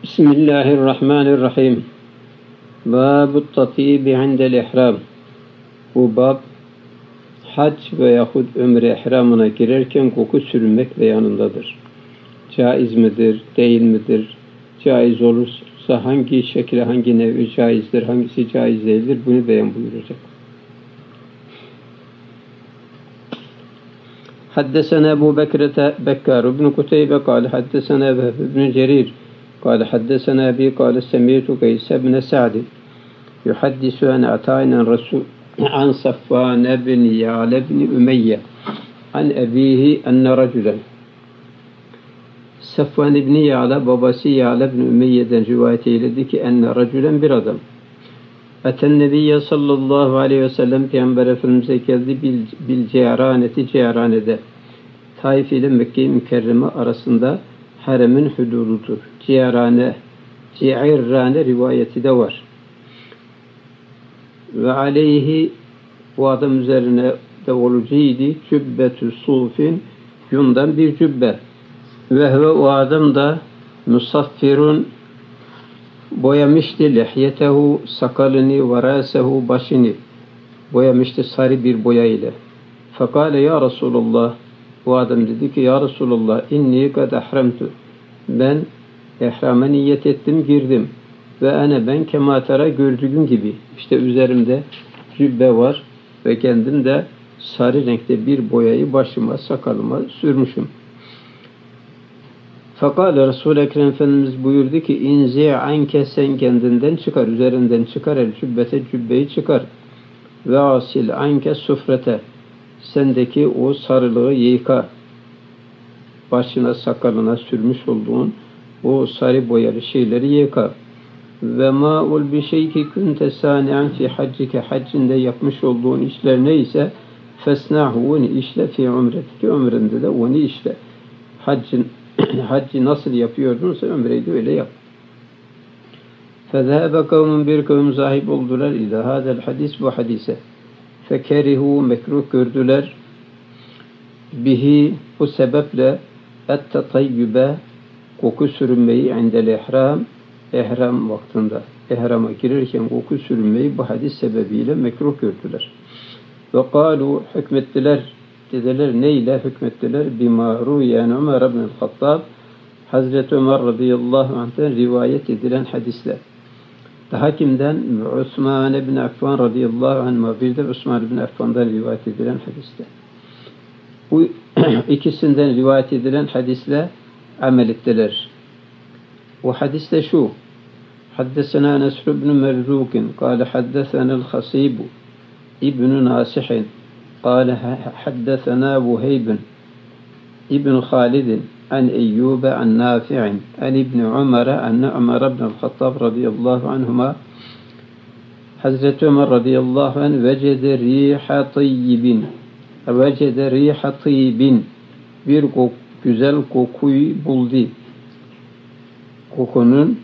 Bismillahirrahmanirrahim. Bab-ı tatibi indel ihram. Bu bab, hac veyahut ömre ihramına girerken koku sürmek ve yanındadır. Caiz midir, değil midir? Caiz olursa hangi şekilde, hangi nevi caizdir, hangisi caiz değildir? Bunu beyan buyuracak. Haddesena Ebu Bekkar ibn Kuteybe kâle haddesena Vehb ibn Cerir قال حدثنا أبي قال سمعت قيس بن سعد يحدث عن عطاء عن صفوان بن يعلى بن أمية عن أبيه أن رجلا Safvan ibn Ya'la babası Ya'la ibn Ümeyye'den rivayet eyledi ki enne racülen bir adam Eten Nebiyye sallallahu aleyhi ve sellem Peygamber Efendimiz'e geldi bil Ceyraneti Ceyrane'de Taif ile Mekke-i Mükerreme arasında haremin hudududur. Ceyran'e rivayeti de var. Ve aleyhi bu adam üzerine de olacağıydı. Cübbetü sufin yundan bir cübbe. Ve o adam da musaffirun boyamıştı lihyetehu sakalını ve rasehu başını boyamıştı sarı bir boya ile. Fekale ya Resulullah bu adam dedi ki ya Resulullah inni kad ahramtu ben ihrama niyet ettim girdim ve ben kematara gördüğün gibi işte üzerimde cübbe var ve kendim de sarı renkte bir boyayı başıma sakalıma sürmüşüm. Fakat Resul-i Ekrem Efendimiz buyurdu ki inzi anke sen kendinden çıkar üzerinden çıkar el cübbete cübbeyi çıkar ve asil anke sufrete sendeki o sarılığı yıka başına sakalına sürmüş olduğun o sarı boyalı şeyleri yıka ve ma'ul bir şey ki kunte sani'an fi haccike haccinde yapmış olduğun işler neyse fesnahu onu işle fi umretike ömründe de onu işle haccı nasıl yapıyordunsa ömreyi de öyle yap. فَذَهَبَ kavmun bir kavim sahip oldular ile hadel hadis bu hadise fekerihu mekruh gördüler bihi bu sebeple et-tatayyübe koku sürünmeyi indel ihram vaktinde ihrama girerken koku sürünmeyi bu hadis sebebiyle mekruh gördüler. Ve kalu hükmettiler dediler neyle hükmettiler bimaru yani Ömer ibn Hattab Hazreti Ömer radıyallahu anh'ten rivayet edilen hadisler. Daha kimden? Osman ibn Affan radıyallahu anh bir de Osman ibn Affan'dan rivayet edilen hadisler. Bu ikisinden rivayet edilen hadisle amel ettiler. O hadis de şu. Haddesena Nesr ibn Merzukin kâle haddesena el-Hasib ibn Nasihin kâle haddesena Vuheybin ibn Khalidin an Eyyube an Nafi'in an İbn Umar'a anne Ömer ibn el-Hattab radıyallahu anhuma Hazreti Ömer radıyallahu anh vecede riha tayyibin bir güzel kokuyu buldu. Kokunun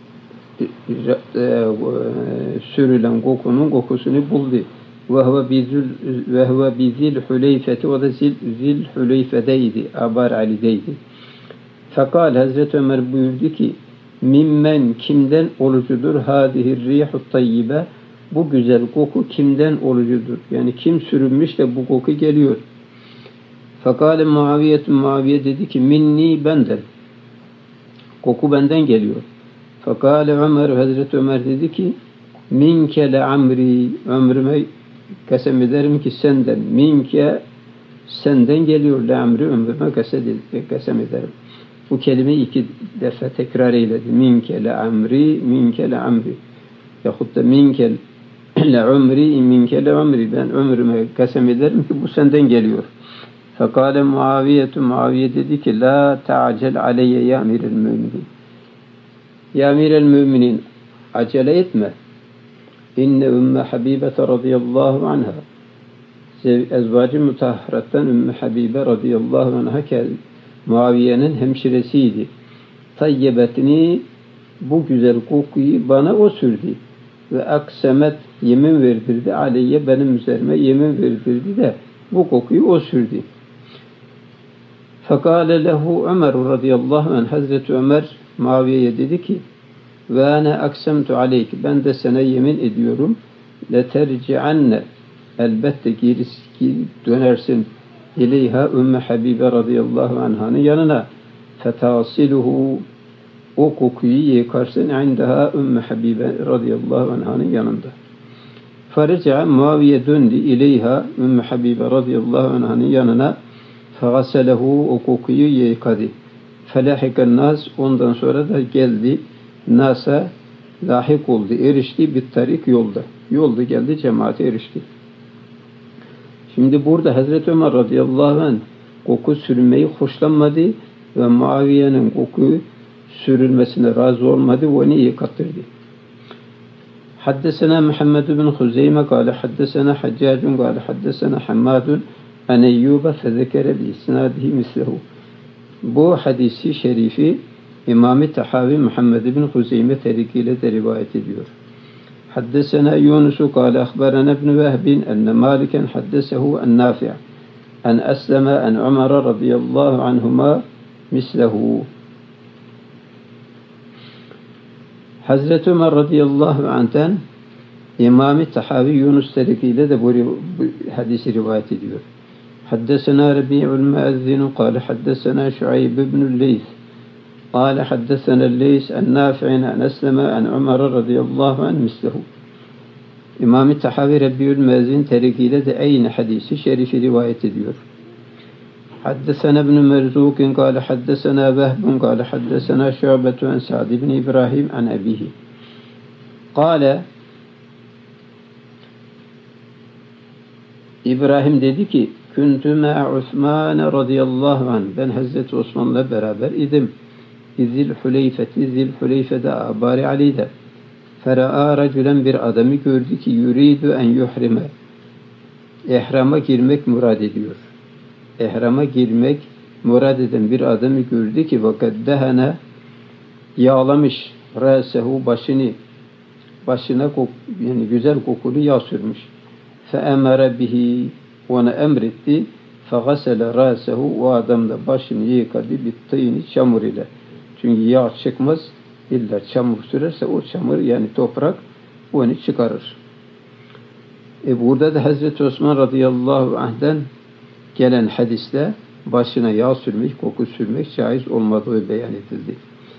sürülen kokunun kokusunu buldu. Ve huve bizil hüleyfeti o da zil hüleyfedeydi. Abar Ali'deydi. Fakat Hazreti Ömer buyurdu ki mimmen kimden olucudur hâzihir rihut tayyibe bu güzel koku kimden olucudur? Yani kim sürünmüş de bu koku geliyor. Fakat Muaviye dedi ki minni benden. Koku benden geliyor. Fakat Hazreti Ömer dedi ki minke le amri ömrüme kasem ederim ki senden minke senden geliyor le amri ömrüme kasem ederim. Bu kelimeyi iki defa tekrar eyledi. Minke le amri yahut da minke le umri ben ömrüme kasem ederim ki bu senden geliyor. Fekale Muaviye dedi ki la ta'acel aleyye ya amirel müminin. Ya amirel müminin acele etme. İnne Ümmü Habibe radıyallahu anha ezvacı mutahharattan Ümmü Habibe radıyallahu anha Muaviye'nin hemşiresiydi. Tayyibetini bu güzel kokuyu bana o sürdü. Ve aksemet yemin verdirdi. Aleyye benim üzerime yemin verdirdi de bu kokuyu o sürdü. Fekale lehu Ömer radıyallahu anh Hazreti Ömer Muaviye'ye dedi ki ve ene aksemtu aleyki, ben de sana yemin ediyorum, leterci'anne, elbette geri dönersin, ileyha Ümmü Habibe radıyallahu anh'ın yanına, fetasiluhu, o kokuyu yıkarsın, indaha Ümmü Habibe radıyallahu anh'ın yanında. Faraca, Muaviye döndü ileyha, Ümmü Habibe radıyallahu anh'ın yanına, fegaselehu, o kokuyu yıkadı. Felahiken nas, ondan sonra da geldi, nasa lahik oldu, erişti bir tarik yolda. Yolda geldi, cemaate erişti. Şimdi burada Hazreti Ömer radıyallahu anh koku sürmeyi hoşlanmadı ve Muaviye'nin koku sürülmesine razı olmadı, onu yıkattırdı. Haddesena Muhammed bin Huzeyme kâle haddesena Haccacun kâle haddesena Hammadun an Eyyuba fezekere bi isnadihi mislehu. Bu hadisi şerifi İmam-ı Tahavi Muhammed bin Huzeyme terikiyle de rivayet ediyor. Haddesena Yunusu kâle ahberana ibn Vehbin enne Maliken haddesehu en Nafi' en Esleme en Ömer radıyallahu anhuma mislehu. Hazreti Ömer radıyallahu anh'ten İmam-ı Tahavi Yunus terikiyle de bu hadisi rivayet ediyor. Haddesena Rabi'ul Muezzinu kâle haddesena Şuayb ibn Leys قال حدثنا الليث النافع عن أسلم عن عمر رضي الله عنه مثله. İmam-ı Tahavi Rabi'ül Müezzin terikiyle de aynı hadisi şerifi rivayet ediyor. حدثنا ابن مرزوق قال حدثنا وهب قال حدثنا شعبة عن سعد بن إبراهيم عن أبيه قال İbrahim dedi ki Küntü ma'a Osman radıyallahu anh, ben Hazreti Osman'la beraber idim. Zilhuleyfeti, Zilhuleyfe'de Abari Ali'de. Fera'a racülen, bir adamı gördü ki yuridu en yuhrime, ihrama girmek murad ediyor. İhrama girmek murad eden bir adamı gördü ki vakaddehene, yağlamış râsehu, başına yani güzel kokulu yağ sürmüş. Fe'emere bihi, ona emretti. Fegasele râsehu, o adam da başını yıkadı bittîni, çamur ile. Çünkü yağ çıkmaz, illa çamur sürerse o çamur, yani toprak onu çıkarır. Burada da Hazreti Osman radıyallahu anh'den gelen hadiste başına yağ sürmek, koku sürmek caiz olmadığı beyan edildi.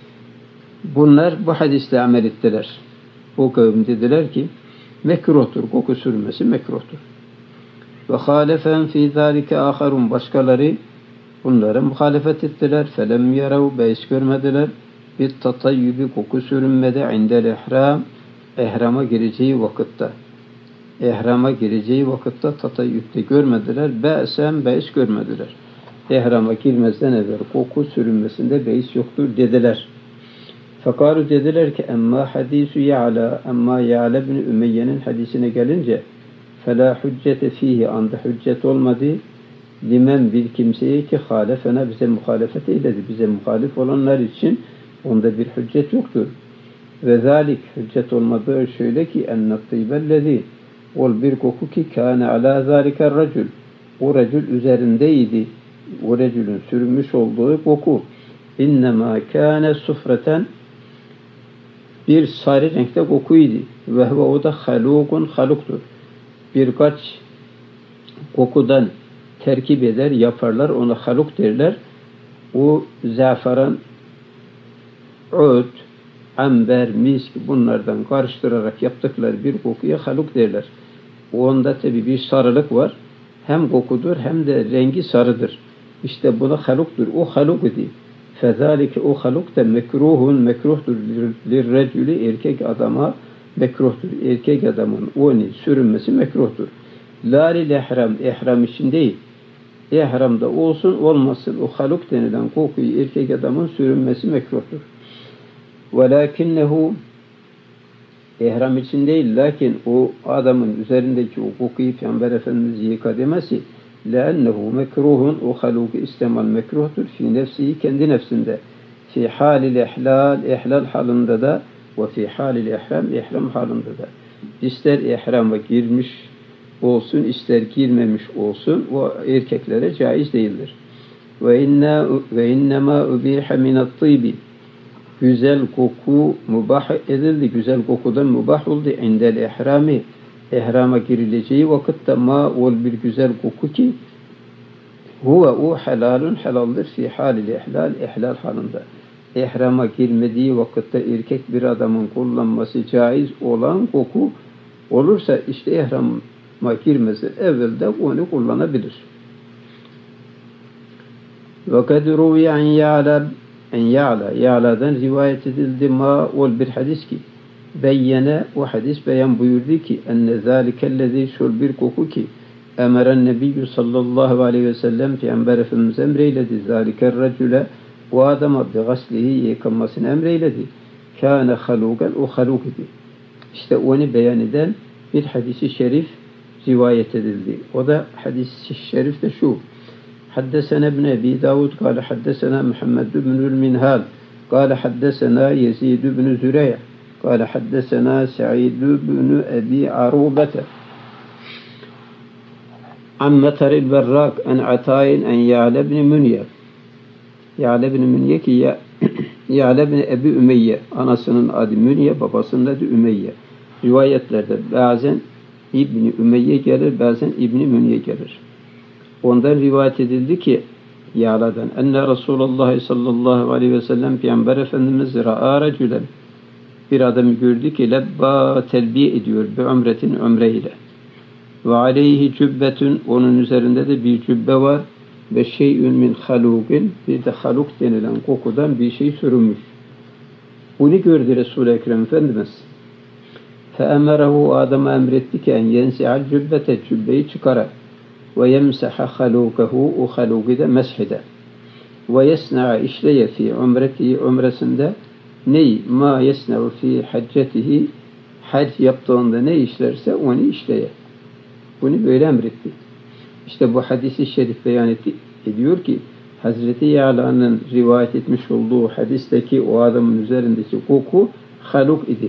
Bunlar bu hadisle amel ettiler. O kavim dediler ki mekruhtur, koku sürmesi mekruhtur. Ve hâlefen fî zâlike âharun, başkaları bunlara muhalefet ettiler. Felem yarav, beis görmediler. Bir tatayyübü, koku sürünmede indel ihram, ihrama gireceği vakitte. İhrama gireceği vakitte tatayyüpte görmediler. Be'sen, beis görmediler. İhrama girmezden evvel koku sürünmesinde beis yoktur dediler. Fekaru, dediler ki emma hadisu Ya'la, emma Ya'la bin Ümeyye'nin hadisine gelince fela hüccete fihi, anda hüccet olmadı. Limen, bir kimseye ki halefena, bize muhalefet eyledi, bize muhalif olanlar için onda bir hüccet yoktur. Ve zalik, hüccet olmadığı şöyle ki enne tıybellezi, ol bir koku ki kâne alâ zâliker racül, o racül üzerindeydi, o racülün sürmüş olduğu koku innemâ kâne sufreten, bir sarı renkte kokuydu. Ve o da halukun, haluktur. Birkaç kokudan terkip eder, yaparlar, ona haluk derler. O zaferan, ud, amber, misk, bunlardan karıştırarak yaptıkları bir kokuya haluk derler. Onda tabi bir sarılık var. Hem kokudur hem de rengi sarıdır. İşte buna haluktur. O haluk idi. Fezalike, o haluk da mekruhun, mekruhtur. Lirrecülü, erkek adama mekruhtur. Erkek adamın onu sürünmesi mekruhtur. La lil ihram, ihram için değil. İhramda olsun olmasın, o haluk denilen kokuyu erkek adamın sürünmesi mekruhtur. Velakinnehu, ihram için değil, lakin o adamın üzerindeki o kokuyu Peygamber Efendimiz yıka demesi, لأنه mekruhun, o haluku istemal mekruhtur fi nefsihi, kendi nefsinde, fi halil ihlal, ihlal halinde de, ve fi halil ihram, ihram halinde de. İster ihrama girmiş olsun, ister girmemiş olsun, o erkeklere caiz değildir. Ve innema ubiha minat tıybi, güzel koku mübah edildi. Güzel kokudan mübah oldu. İndel ihrami, ihrama girileceği vakitte ma ol bir güzel koku ki huve o helalun helaldir fi halil ihlal, ihlal halinde. İhrama girmediği vakitte erkek bir adamın kullanması caiz olan koku olursa işte ihrama girmesi evvelde onu kullanabilir. Ve kad ruviye en Ya'la'dan rivayet edildi ma ol bir hadis ki beyyene o hadis beyan buyurdu ki enne zâlikellezî şol bir koku ki emeren nebiyyü sallallahu aleyhi ve sellem Peygamber Efendimiz emreyledi zâliker recüle o adama bi gaslihi yıkanmasını emreyledi. Kâne halûgen o halûk idi. İşte onu beyan eden bir hadisi şerif rivayet edildi. O da hadis-i şerif de şu. حدثنا ابن أبي داود قال حدثنا محمد بن المنهال قال حدثنا يزيد بن زريع قال حدثنا سعيد بن أبي عروبة عن مطر البراك عن عطاء عن يعلى بن منية يعلى بن منية ki Ya'le bin Ebi Ümeyye anasının adı Münye, babasının adı Ümeyye. Rivayetlerde bazen İbni Ümeyye gelir, bazen İbni Münye gelir. Ondan rivayet edildi ki Ya'la'dan enne Resulullah sallallahu aleyhi ve sellem Peygamber Efendimiz ra'a racülen bir adamı gördü ki lebba telbiye ediyor bi umretin umreyle ve aleyhi cübbetun onun üzerinde de bir cübbe var ve şeyün min halugin bir de haluk denilen kokudan bir şey sürülmüş. Bunu gördü Resul-i Ekrem Efendimiz. Feemerehu adama emretti ki en yensi'al cübbete cübbeyi çıkarar. Ve yemsaha halukahu o haluki de meshide. Ve yesna'a işleye fi umretihi umresinde ney ma yesna'u fi haccetihi hac yaptığında ne işlerse onu işleye. Bunu böyle emretti. İşte bu hadisi şerif beyan ediyor ki Hazreti Ya'la'nın rivayet etmiş olduğu hadisteki o adamın üzerindeki koku haluk idi.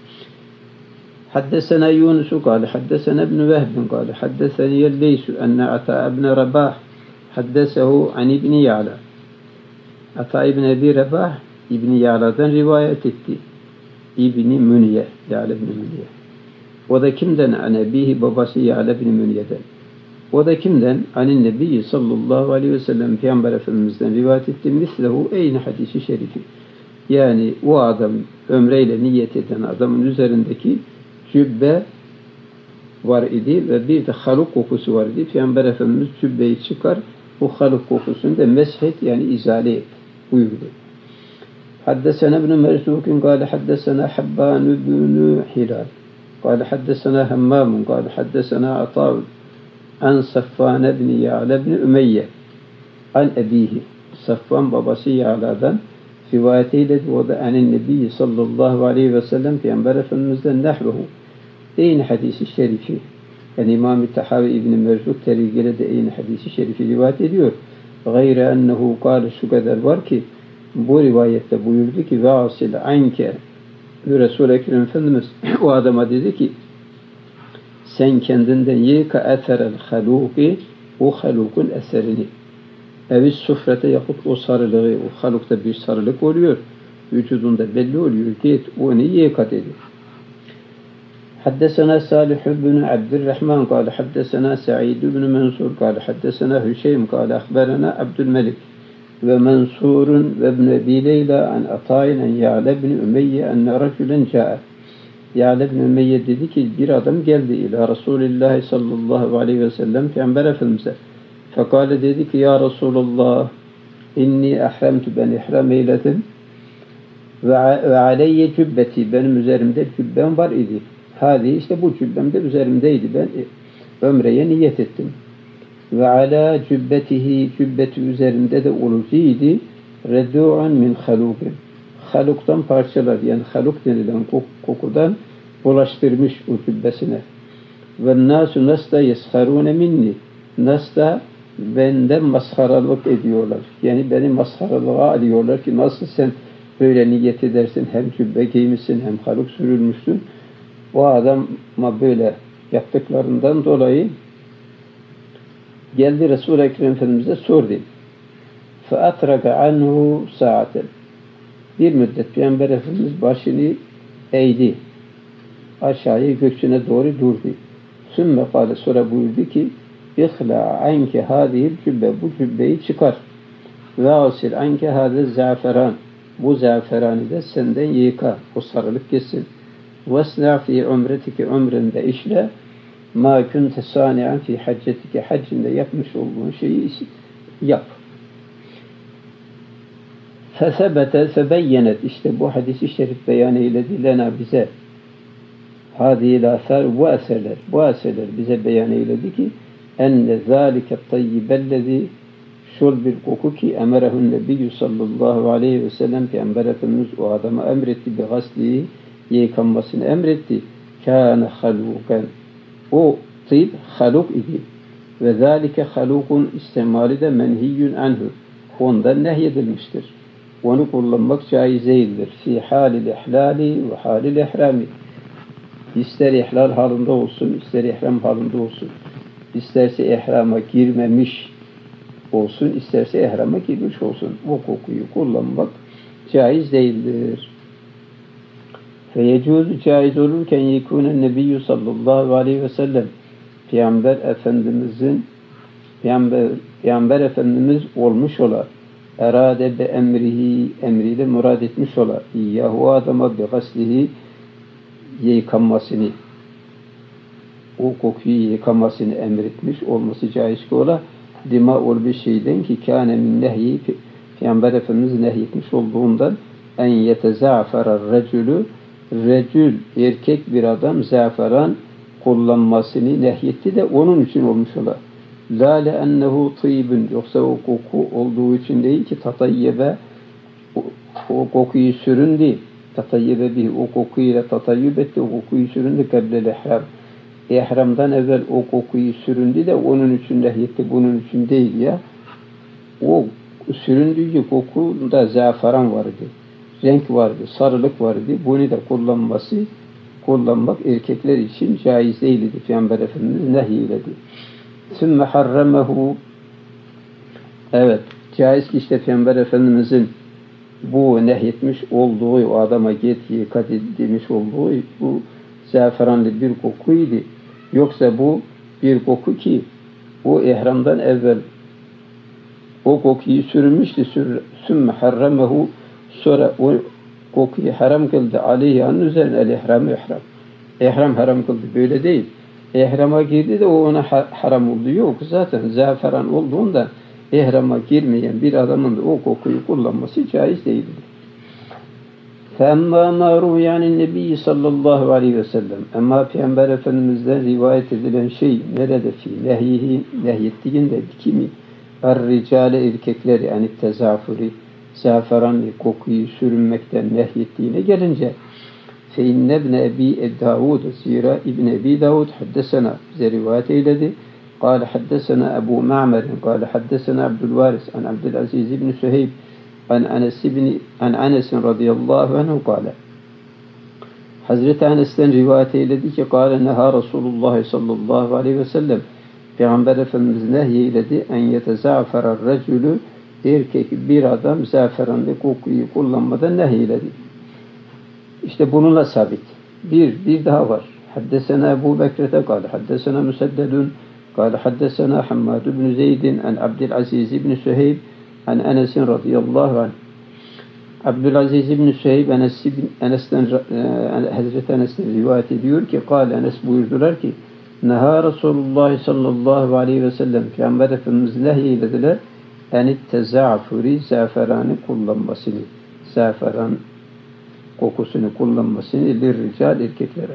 حدثنا يونس قال حدثنا ابن وهب قال حدثني الليث أن عطاء بن رباح حدثه عن ابن يعلى عطاء بن أبي رباح ابن يعلa'dan rivayet etti. İbni Münye, Ya'la bin Münye. O da kimden? An ebihi babası Ya'la bin Münye'den. O da kimden? Anin Nebiyyi sallallahu aleyhi ve sellem Peygamber Efendimiz'den rivayet etti. Mislehu eyni hadisi şerifi. Yani o adam ömreyle niyet eden adamın üzerindeki cübbe var idi ve bir de haluk kokusu var idi. Peygamber Efendimiz cübbeyi çıkar, bu haluk kokusunu da meshet yani izale et buyurdu. Haddesena ibn Merzukin kâle haddesena Habban ibn Hilal kâle haddesena Hammamun kâle haddesena Atâv an Saffan ibn Ya'la ibn Ümeyye an ebihi Saffan babası Ya'la'dan rivayet eyledi. O da anin Nebiyyi sallallahu aleyhi ve sellem Peygamber Efendimiz'den nehvehu aynı hadisi şerifi. Yani İmam-ı Tahavi İbn-i Merzuk terigele de aynı hadisi şerifi rivayet ediyor. Gayre ennehu kâle şu kadar var ki bu rivayette buyurdu ki ve asil anke Resul-i Ekrem Efendimiz o adama dedi ki sen kendinden yıka etherel haluki o halukun eserini evis sufrete yahut o sarılığı o halukta bir sarılık oluyor vücudunda belli oluyor git onu yıka dedi. حدثنا صالح بن عبد الرحمن قال حدثنا سعيد بن منصور قال حدثنا هشيم قال أخبرنا عبد الملك ومنصور وابن أبي ليلى عن عطاء عن يعلى بن أمية أن رجلا جاء يعلى بن أمية dedi ki bir adam geldi ila Resulullah sallallahu aleyhi ve sellem Peygamber Efendimiz'e fekale dedi ki ya Resulullah inni ahremtu ben ihram eyledim ve aleyye cübbeti benim üzerimde cübbem var idi. Hadi işte bu cübbem de üzerimdeydi. Ben ömreye niyet ettim. Ve ala cübbetihi cübbeti üzerinde de oluziydi. Reddu'un min halukin. Haluktan parçalar yani haluk denilen kokudan bulaştırmış o cübbesine. Ve nasu nasta yesharune minni. Nasta benden mazharalık ediyorlar. Yani beni mazharalığa alıyorlar ki nasıl sen böyle niyet edersin hem cübbe giymişsin hem haluk sürülmüşsün. O adama böyle yaptıklarından dolayı geldi Resul-i Ekrem Efendimiz'e sordu. فَاَتْرَكَ عَنْهُ سَاعَةً Bir müddet Peygamber Efendimiz başını eğdi. Aşağıya göğsüne doğru durdu. Sümme kâle, sonra buyurdu ki İhlâ anke hâzihil cübbe, bu cübbeyi çıkar. Ve asil anke hâzil zâferan, bu zâferanı da senden yıka, o sarılıp gitsin. Vesnâ fî umretike, umrende işle. Ma kunte sâni'an fî haccetike, haccinde yapmış olduğun şeyi yap. Fesebete febeyyenet, işte bu hadis-i şerif beyan eyledi lena bize. Hâzihil âthâr, bu eserler bize beyan eyledi ki enne zâlike tayyibellezî, şol bir koku ki emerehun nebiyyü sallallahu aleyhi ve sellem, Peygamber Efendimiz o adama emretti, bi gaslihi, yıkanmasını emretti. Kâne halûken, o tıyb haluk idi. Ve zâlike halukun istimali de menhiyyün anhu, ondan nehyedilmiştir. Onu kullanmak caiz değildir. Fî hâlil ihlâli ve hâlil ihrâmi. İster ihlal halinde olsun, ister ihram halinde olsun. İsterse ihrama girmemiş olsun, isterse ihrama girmiş olsun. O kokuyu kullanmak caiz değildir. Feyecûzü, caiz olurken yekûnen nebiyyü sallallahu aleyhi ve sellem, Peygamber Efendimiz olmuş ola, erade be emrihi, emriyle murad etmiş ola, İyyâhu, adama bi gaslihi, yıkanmasını, o kokuyu yıkamasını emretmiş olması caiz ki ola, dima ol bir şeyden ki kâne min nehyi, Peygamber Efendimiz nehyetmiş olduğundan en yetezâferer recülü, recül, erkek bir adam zaferan kullanmasını nehyetti de onun için olmuş ola. La le'ennehu tîbün, yoksa o koku olduğu için değil ki tatayyebe, o kokuyu süründü. Tatayyebe bir, o kokuyla tatayyüp etti, o kokuyu süründü kablel ihram. İhramdan evvel o kokuyu süründü de onun için nehyetti, bunun için değil ya. O süründüğü kokunda zaferan vardı, renk vardı, sarılık vardı. Bunu da kullanmak erkekler için caiz değildi. Peygamber Efendimiz nehyiledi. Sümme harremehu, evet, caiz ki işte Peygamber Efendimizin bu nehyetmiş olduğu, o adama git yıka demiş olduğu bu zaferanlı bir kokuydu. Yoksa bu bir koku ki o ihramdan evvel o kokuyu sürülmüştü. Sümme harremehu, sonra o kokuyu haram kıldı. Aleyhi'nin üzerine el-ihram, ihram. İhram haram kıldı. Böyle değil. İhrama girdi de o ona haram oldu. Yok, zaten zaferan olduğunda ihrama girmeyen bir adamın da o kokuyu kullanması caiz değildir. فَاَمَّا مَا رُوْيَ عَنِ النَّبِيِّ sallallahu aleyhi ve sellem, ama Peygamber Efendimiz'den rivayet edilen şey nerede fi nehyihi, nehyettiğinde kimi er-ricale, erkekleri, yani tezafuri, zaferanlı kokuyu sürünmekten nehyettiğine gelince فَاِنَّ ابْنَ اَب۪ي Davud, zira İbn Ebi Davud haddesena, bize rivayet eyledi. قال حدثنا أبو معمر قال حدثنا عبد الوارث عن عبد العزيز بن سهيب عن أنس رضي الله عنه قال, Hazreti Enes'ten rivayet eyledi ki قال neha Resulullah sallallahu aleyhi ve sellem, Peygamber Efendimiz nehyeledi en yetezaferer recülü, erkek bir adam zaferanlı kokuyu kullanmadan nehyeledi. İşte bununla sabit. Bir daha var. Haddesena Ebu Bekir'de قال haddesena Müseddedun قال حدثنا حماد بن زيد عن عبد العزيز بن سهيب عن أنس رضي الله عنه. Abdülaziz İbn Süheyb Enes'ten, Hazreti Enes'ten rivayet ediyor ki Enes buyurdular ki neha Resulullah sallallahu aleyhi ve sellem, Peygamber Efendimiz nehyelediler enitteza'furi, zaferanı kullanmasını, zaferan kokusunu kullanmasını lirrical, erkeklere.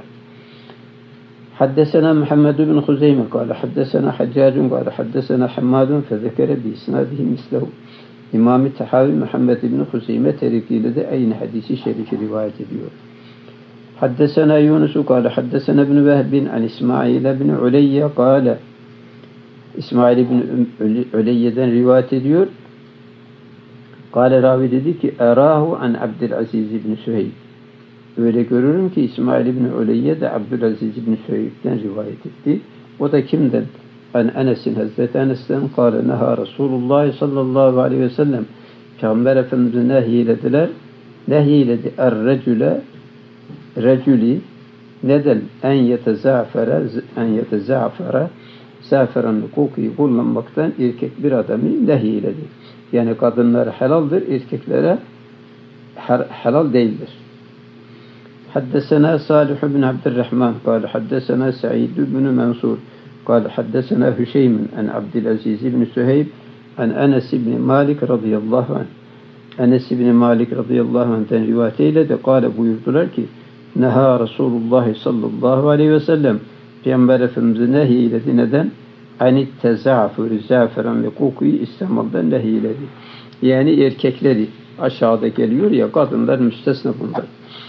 حدثنا محمد بن خزيمة قال حدثنا حجاج قال حدثنا حماد فذكر بإسناده مثله. İmam-ı Tahavi Muhammed ibn Huzeyme terikiyle de aynı hadisi şerifi rivayet ediyor. Haddesena Yunus قال حدثنا ابن وهب عن İsmail ibn Uleyye قال, İsmail ibn Uleyye'den rivayet ediyor. قال, ravi dedi ki erahu an Abdülaziz ibn Süheyb. Öyle görürüm ki İsmail ibn Uleyye de Abdülaziz ibn Süheyb'den rivayet etti. O da kimden? An Enes'in, Hazreti Enes'ten neha Resulullah sallallahu aleyhi ve sellem, Peygamber Efendimiz'e nehyelediler Nehyiledi er-recüle recüli neden en yetezafere zaferanlı kokuyu kullanmaktan erkek bir adamı nehyiledi. Yani kadınlar helaldir, erkeklere helal değildir. Haddesena Salih bin Abdurrahman قال حدثنا سعيد بن منصور قال حدثنا هشيم عن عبد العزيز بن سهيب عن أنس بن مالك رضي الله عنه. Enes bin Malik radıyallahu anh'ten rivayet eyledi. Kâle buyurdular ki Neha Resulullah sallallahu aleyhi ve sellem Peygamber Efendimiz'e nehyiledi. Neden? Anit tezafürü zaferan ve kokuyu istemalden nehyiledi. Yani erkekleri aşağıda geliyor ya, kadınlar müstesna bunlar.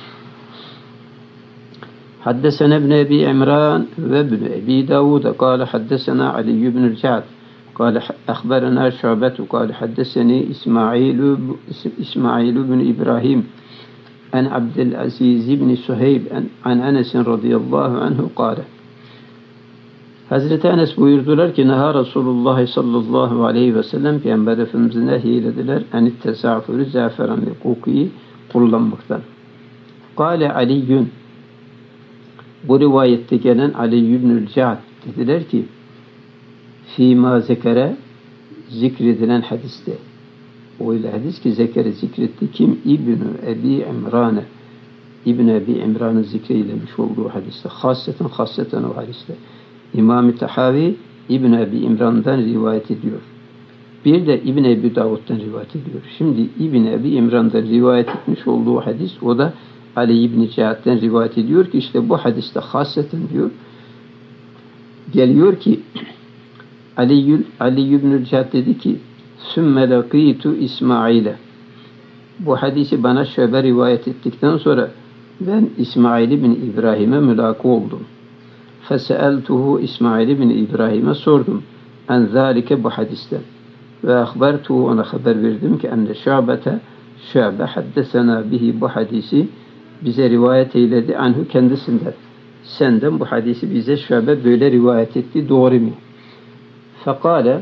Haddesena ibn Ebi İmran ve ibn Ebi Davud kâle haddesena Ali ibn Ca'd قال أخبرنا شعبة قال حدثني إسماعيل بن إبراهيم عن عبد العزيز بن سهيب عن أنس رضي الله عنه قال Hazreti Enes buyurdular ki Neha Resulullah sallallahu aleyhi ve sellem Peygamber Efendimiz'e nehyilediler enit tesafürü zaferanlı kokuyu kullanmaktan. Kale Aliyyün, bu rivayette gelen Ali ibn Ca'd dediler ki fîmâ zekere zikredilen hadiste. O ile hadis ki zekere zikretti. Kim? İbn-i Ebi İmran'e. İbn-i Ebi İmran'ın zikreylemiş olduğu hadiste. Hasseten o hadiste. İmam-ı Tahavi İbn-i Ebi İmran'dan rivayet ediyor. Bir de İbn-i Ebi Davud'dan rivayet ediyor. Şimdi İbn-i Ebi İmran'dan rivayet etmiş olduğu hadis, o da Ali İbn-i Ca'd'den rivayet ediyor ki işte bu hadiste hasseten diyor. Geliyor ki Ali ibn-i Ca'd dedi ki sümme lakitu İsmail'e. Bu hadisi bana Şöbe rivayet ettikten sonra ben İsmail ibn İbrahim'e mülaki oldum. Feseeltuhu, İsmail ibn İbrahim'e sordum. En zâlike, bu hadisten. Ve ahbertuhu, ona haber verdim ki enne Şöbe haddesena bihi, bu hadisi bize rivayet eyledi anhu, kendisinden. Senden bu hadisi bize Şöbe böyle rivayet etti, doğru mu? Fekale,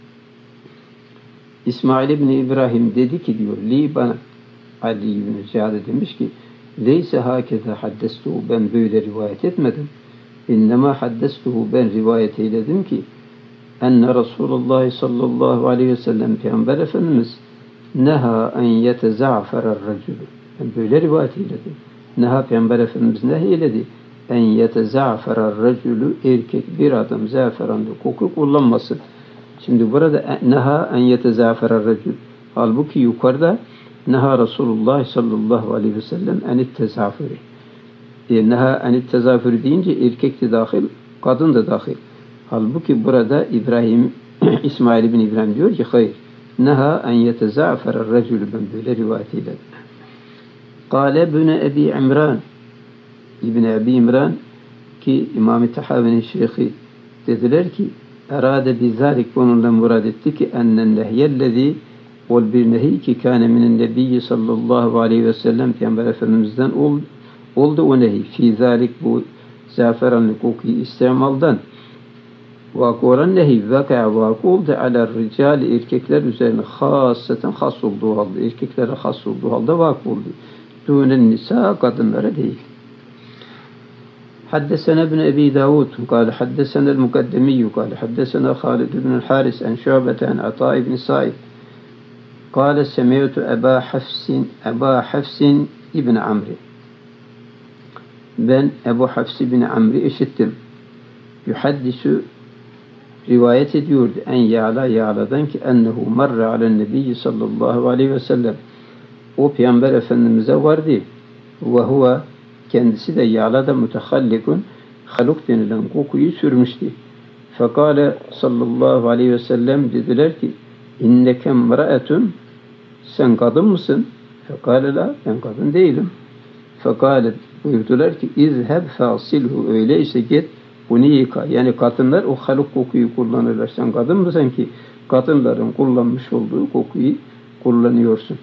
İsmail ibn İbrahim dedi ki diyor, li bana, Ali ibn Ca'd demiş ki, leyse hakeza haddestuhu, ben böyle rivayet etmedim. İnnemâ haddestuhu, ben rivayet eyledim ki, enne Resulullah sallallahu aleyhi ve sellem Peygamber Efendimiz neha en yeteza'ferer racülü. Ben böyle rivayet eyledim. Neha, Peygamber Efendimiz nehyeledi. En yeteza'ferer racülü, erkek bir adam zaferanlı koku kullanmasın. Şimdi burada neha en yeteza'ferer racül. Halbuki yukarıda neha Resulullah sallallahu aleyhi ve sellem enit tezafürü. Neha enit tezafürü deyince erkek de dahil, kadın da dahil. Halbuki burada İsmail bin İbrahim diyor ki hayır. Neha en yeteza'ferer racülü, ben böyle rivayet eyledim. Kâle ibn Ebi İmran, İbn Ebi İmran ki İmam-ı Tahavi'nin şeyhi dediler ki erade bizalik, bununla murad etti ki ennen nehyellezi, ol bir nehi ki kâne minin nebiyyi sallallahu aleyhi ve sellem Peygamber Efendimiz'den oldu o nehi. Fî zalik, bu zaferanlı kokuyu istemaldan vakı olan nehi vaka vakı oldu ala ricali, erkekler üzerine hasseten has olduğu halde, erkeklere has olduğu halde vakı oldu. Dûnen nisa, kadınlara değil. حدثنا ابن أبي داود قال حدثنا المقدمي قال حدثنا خالد بن الحارث عن شعبة عن عطاء بن صائب قال سمعت أبا حفص ابن عمرو. Ben Ebu Hafs ibn Amr'i işittim. Yuhaddisu, rivayet ediyordu. En Ya'la'dan ki ennehu marre alen nebiyyi sallallahu aleyhi ve sellem. O Peygamber Efendimiz'e vardı. Ve huve, kendisi de Ya'la'da mütehallikun, haluk denilen kokuyu sürmüştü. Fekale sallallahu aleyhi ve sellem, dediler ki inneke mra'etun, sen kadın mısın? Fekale la, ben kadın değilim. Fekale, buyurdular ki izheb fasilhu, öyleyse git bunu yıka. Yani kadınlar o haluk kokuyu kullanırlar. Sen kadın mısın ki kadınların kullanmış olduğu kokuyu kullanıyorsun?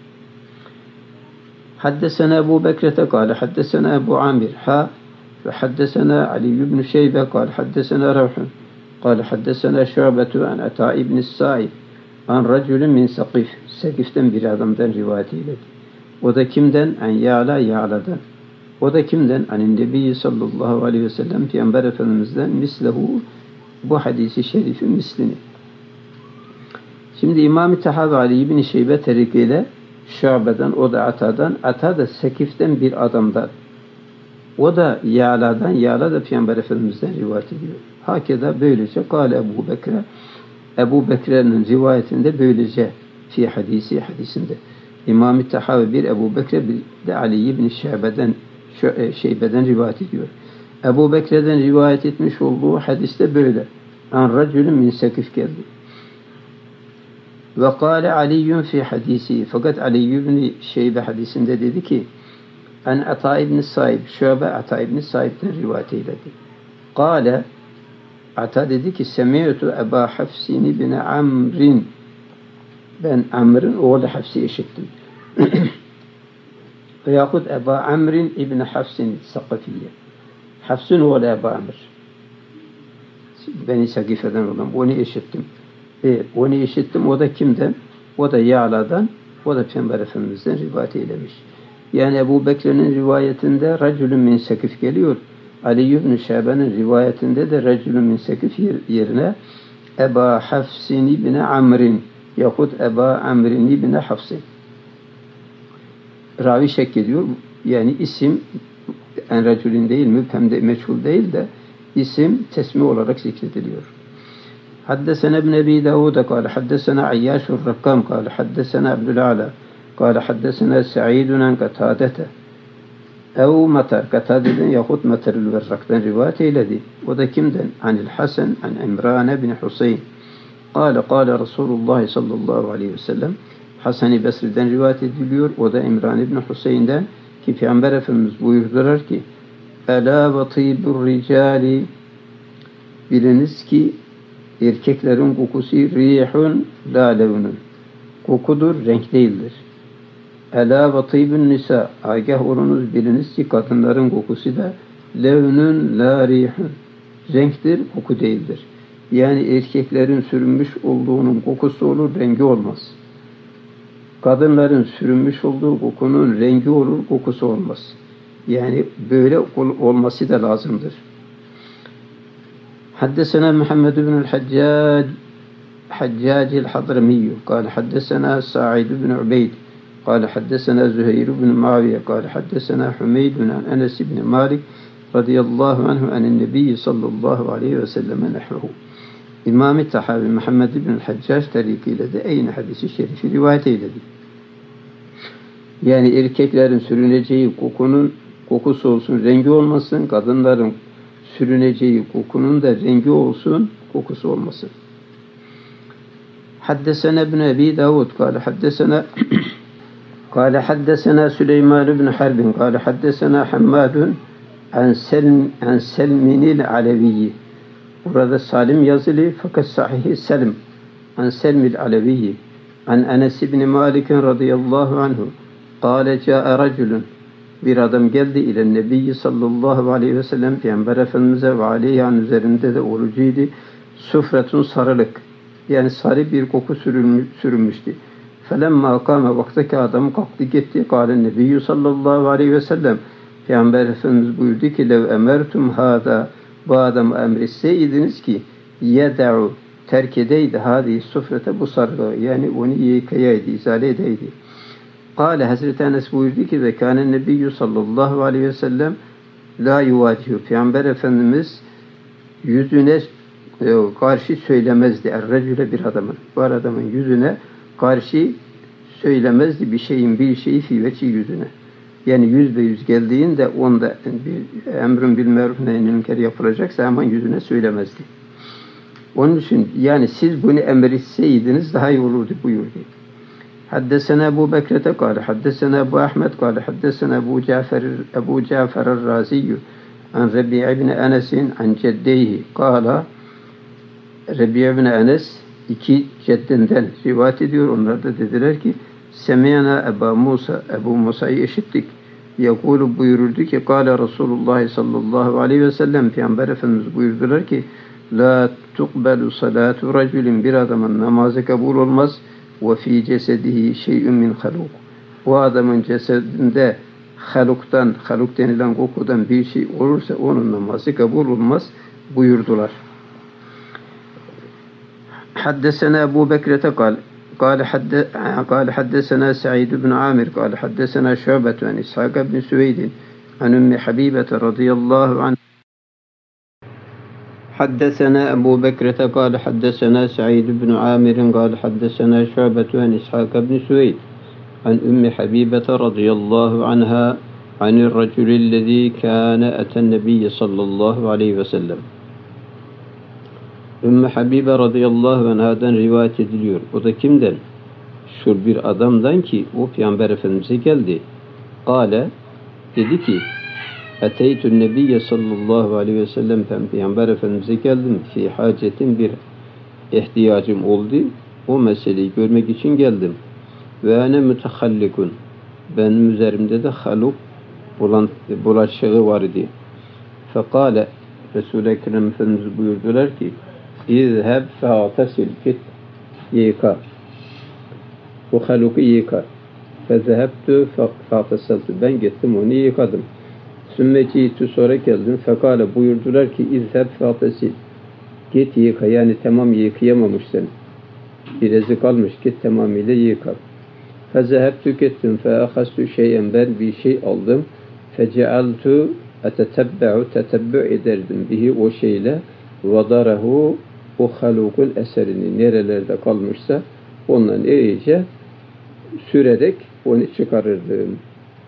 Haddesena Ebu Bekrete kâle haddesena Ebu Amir ve haddesena Ali ibn Şeybe kâle haddesena Ravhun kâle haddesena Şu'betu an Ata ibn Sa'id an racülün min Sakif. Sakif'ten bir adamdan rivayet eyledi. O da kimden? En Ya'la, Ya'la'dan. O da kimden? Anin Nebi sallallahu aleyhi ve sellem Peygamber Efendimiz'den mislehu, bu hadisi şerifin mislini. Şimdi İmam-ı Tahavi Ali İbni Şeybe terikiyle Şube'den, o da Ata'dan, Ata da Sekif'ten bir adamdan. O da Ya'la'dan, Ya'la da Peygamber Efendimiz'den rivayet ediyor. Hakeza böylece kâle Ebu Bekre, Ebu Bekre'nin rivayetinde böylece hadisinde. İmam-ı Tahavi bir Ebu Bekre, bir de Ali İbni Şeybe'den rivayet ediyor. Ebu Bekre'den rivayet etmiş olduğu hadiste böyle. An racülün min Sekif geldi. Ve kâle Aliyyun fi hadisi. Fakat Ali İbni Şeybe hadisinde dedi ki en Ata İbni Saib, Şube Ata İbni Saib'den rivayet eyledi. Kâle, Ata dedi ki Semi'tu Eba Hafsin ibn Amrin, ben Amr'ın oğlu Hafs'i işittim. Veyahut Eba Amrin ibn Hafsin Sakafiye. Hafs'ın oğlu Eba Amr. Beni Sakife'den olan, onu işittim. Onu işittim, o da kimden? O da Ya'la'dan, o da Peygamber Efendimiz'den rivayet eylemiş. Yani Ebu Bekir'in rivayetinde racülün min Sekif geliyor. Ali ibn Şabe'nin rivayetinde de racülün min Sekif yerine Eba Hafsin ibn Amrin yahut Eba Amrin ibn Hafsin. Ravi şek ediyor. Yani isim en racülün değil, müphem de meçhul değil de isim tesmi olarak zikrediliyor. Haddesena ibn Ebi Davud kâle haddesena Ayyaşur Rakkam kâle haddesena Abdül'Ala kâle haddesena Sa'idun an Katadete ev Matar, Katade'den yahut Matarül Verrak'tan rivayet eyledi. O da kimden? Anil Hasan an İmran bin Husayn kâle Resulullah sallallahu aleyhi ve sellem. Hasan-ı Basri'den rivayet ediliyor. O da İmran bin Husayn'den ki Peygamber Efendimiz buyurdular ki Ela ve tîbur ricali, biliniz ki erkeklerin kokusu rihun la levnun, kokudur, renk değildir. Ela ve tîbun nisa, agah olunuz, biliniz ki kadınların kokusu da levnun la rihun, renktir, koku değildir. Yani erkeklerin sürünmüş olduğunun kokusu olur, rengi olmaz. Kadınların sürünmüş olduğu kokunun rengi olur, kokusu olmaz. Yani böyle olması da lazımdır. Haddesena Muhammed ibn Haccac el-Hadrami kâle haddesena Sa'id ibn Ubeyd kâle haddesena Züheyr ibn Muaviye kâle haddesena Hümeydun an Enes ibn Malik radıyallahu anhu anen Nebi sallallahu aleyhi ve selleme nehvehu. İmam-ı Tahavi Muhammed ibn Haccac tarikiyle de aynı hadisi şerifi rivayet eyledi. Yani erkeklerin sürüneceği kokunun kokusu olsun, rengi olmasın. Kadınların sürüneceği kokunun da rengi olsun, kokusu olmasın. Haddesena ibn Ebi Davud kâle haddesena Süleyman ibn Harbin kâle haddesena Hammadun an Selminil Aleviyyi. Burada Salim yazılı fakat sahihi Selim. An Selmil Aleviyyi. An Enes ibn Malik radıyallahu anhu. Kâle câe racülün. Bir adam geldi ile Nebi sallallahu aleyhi ve sellem Peygamber Efendimiz'e ve aleyhan üzerinde de orucuydu. Sufretun, sarılık. Yani sarı bir koku sürünmüştü. Felemma kâme, vaktaki adam kalktı gitti. Kâle Nebi sallallahu aleyhi ve sellem. Peygamber Efendimiz buyurdu ki lev emertum hâdâ, bu adamı emretseydiniz ki yed'u, terk edeydi hâdi sufrete, bu sarılığı, yani onu yıkayaydı, izale edeydi. Kâle, Hazreti Enes buyurdu ki ve kâne nebiyyü sallallahu aleyhi ve sellem la yuvacihu, Peygamber Efendimiz yüzüne karşı söylemezdi. Er-recüle, bir adamın, bu adamın yüzüne karşı söylemezdi bir şeyi fi veci, yüzüne. Yani %100 geldiğinde onda bir emrün bil meruf nehyün münker yapılacaksa hemen yüzüne söylemezdi. Onun için yani siz bunu emretseydiniz daha iyi olurdu buyurdu. Haddesena Ebu Bekre'te kâle haddesena Ebu Ahmed kâle haddesena Ebu Cafer el-Raziyyü an Rebi' ibn Enes'in an ceddeyhi kâle. Rebi' ibn Enes iki ceddenden rivayet ediyor. Onlar da dediler ki Semiyana Ebu Musa'yı işittik. Yakulu, buyururdu ki kâle Resulullah sallallahu aleyhi ve sellem, Peygamber Efendimiz buyurdular ki la tukbelu salatu racülün, bir adamın namazı kabul olmaz ve fî cesedihi şey'ün min halûk, o adamın cesedinde haluk denilen kokudan bir şey olursa onun namazı kabul olmaz buyurdular. حدثنا أبو بكرة قال حدثنا سعيد بن عامر قال حدثنا شعبة عن إسحاق بن سويد عن أم حبيبة رضي الله عنها حدثنا أبو بكرة قال حدثنا سعيد بن عامر قال حدثنا شعبة عن إسحاق بن سويد عن أم حبيبة رضي الله عنها عن الرجل الذي كان أتى النبي صلى الله عليه وسلم. Ümmü Habibe radıyallahu anhadan rivayet ediliyor. O da kimden? Şu bir adamdan ki o Peygamber Efendimiz'e geldi. Kale dedi ki Eteytün Nebiyye sallallahu aleyhi ve sellem, ben Peygamber Efendimiz'e geldim. Fi hacetin, bir ihtiyacım oldu. O meseleyi görmek için geldim. Ve ene mütehallikun, benim üzerimde de haluk bulaşığı var idi. Fekale, Resul-i Ekrem Efendimiz buyurdular ki İzheb fe'atasil, git yıka. Bu haluku yıka. Fezehebtü fe'atasaltü, ben gittim onu yıkadım. Sümmeci'tü, sonra geldim. Fekale, buyurdular ki İzheb fe'atasil, git yıka. Yani tamam yıkayamamışsın. Birezi kalmış, git tamamıyla yıka. Fezehebtü, gittim. Fe'ahastü şeyen, ben bir şey aldım. Fecealtü tetebbü ederdim bihi, o şeyle vadarahu, o halukun eserini nerelerde kalmışsa ondan iyice sürerek onu çıkarırdım.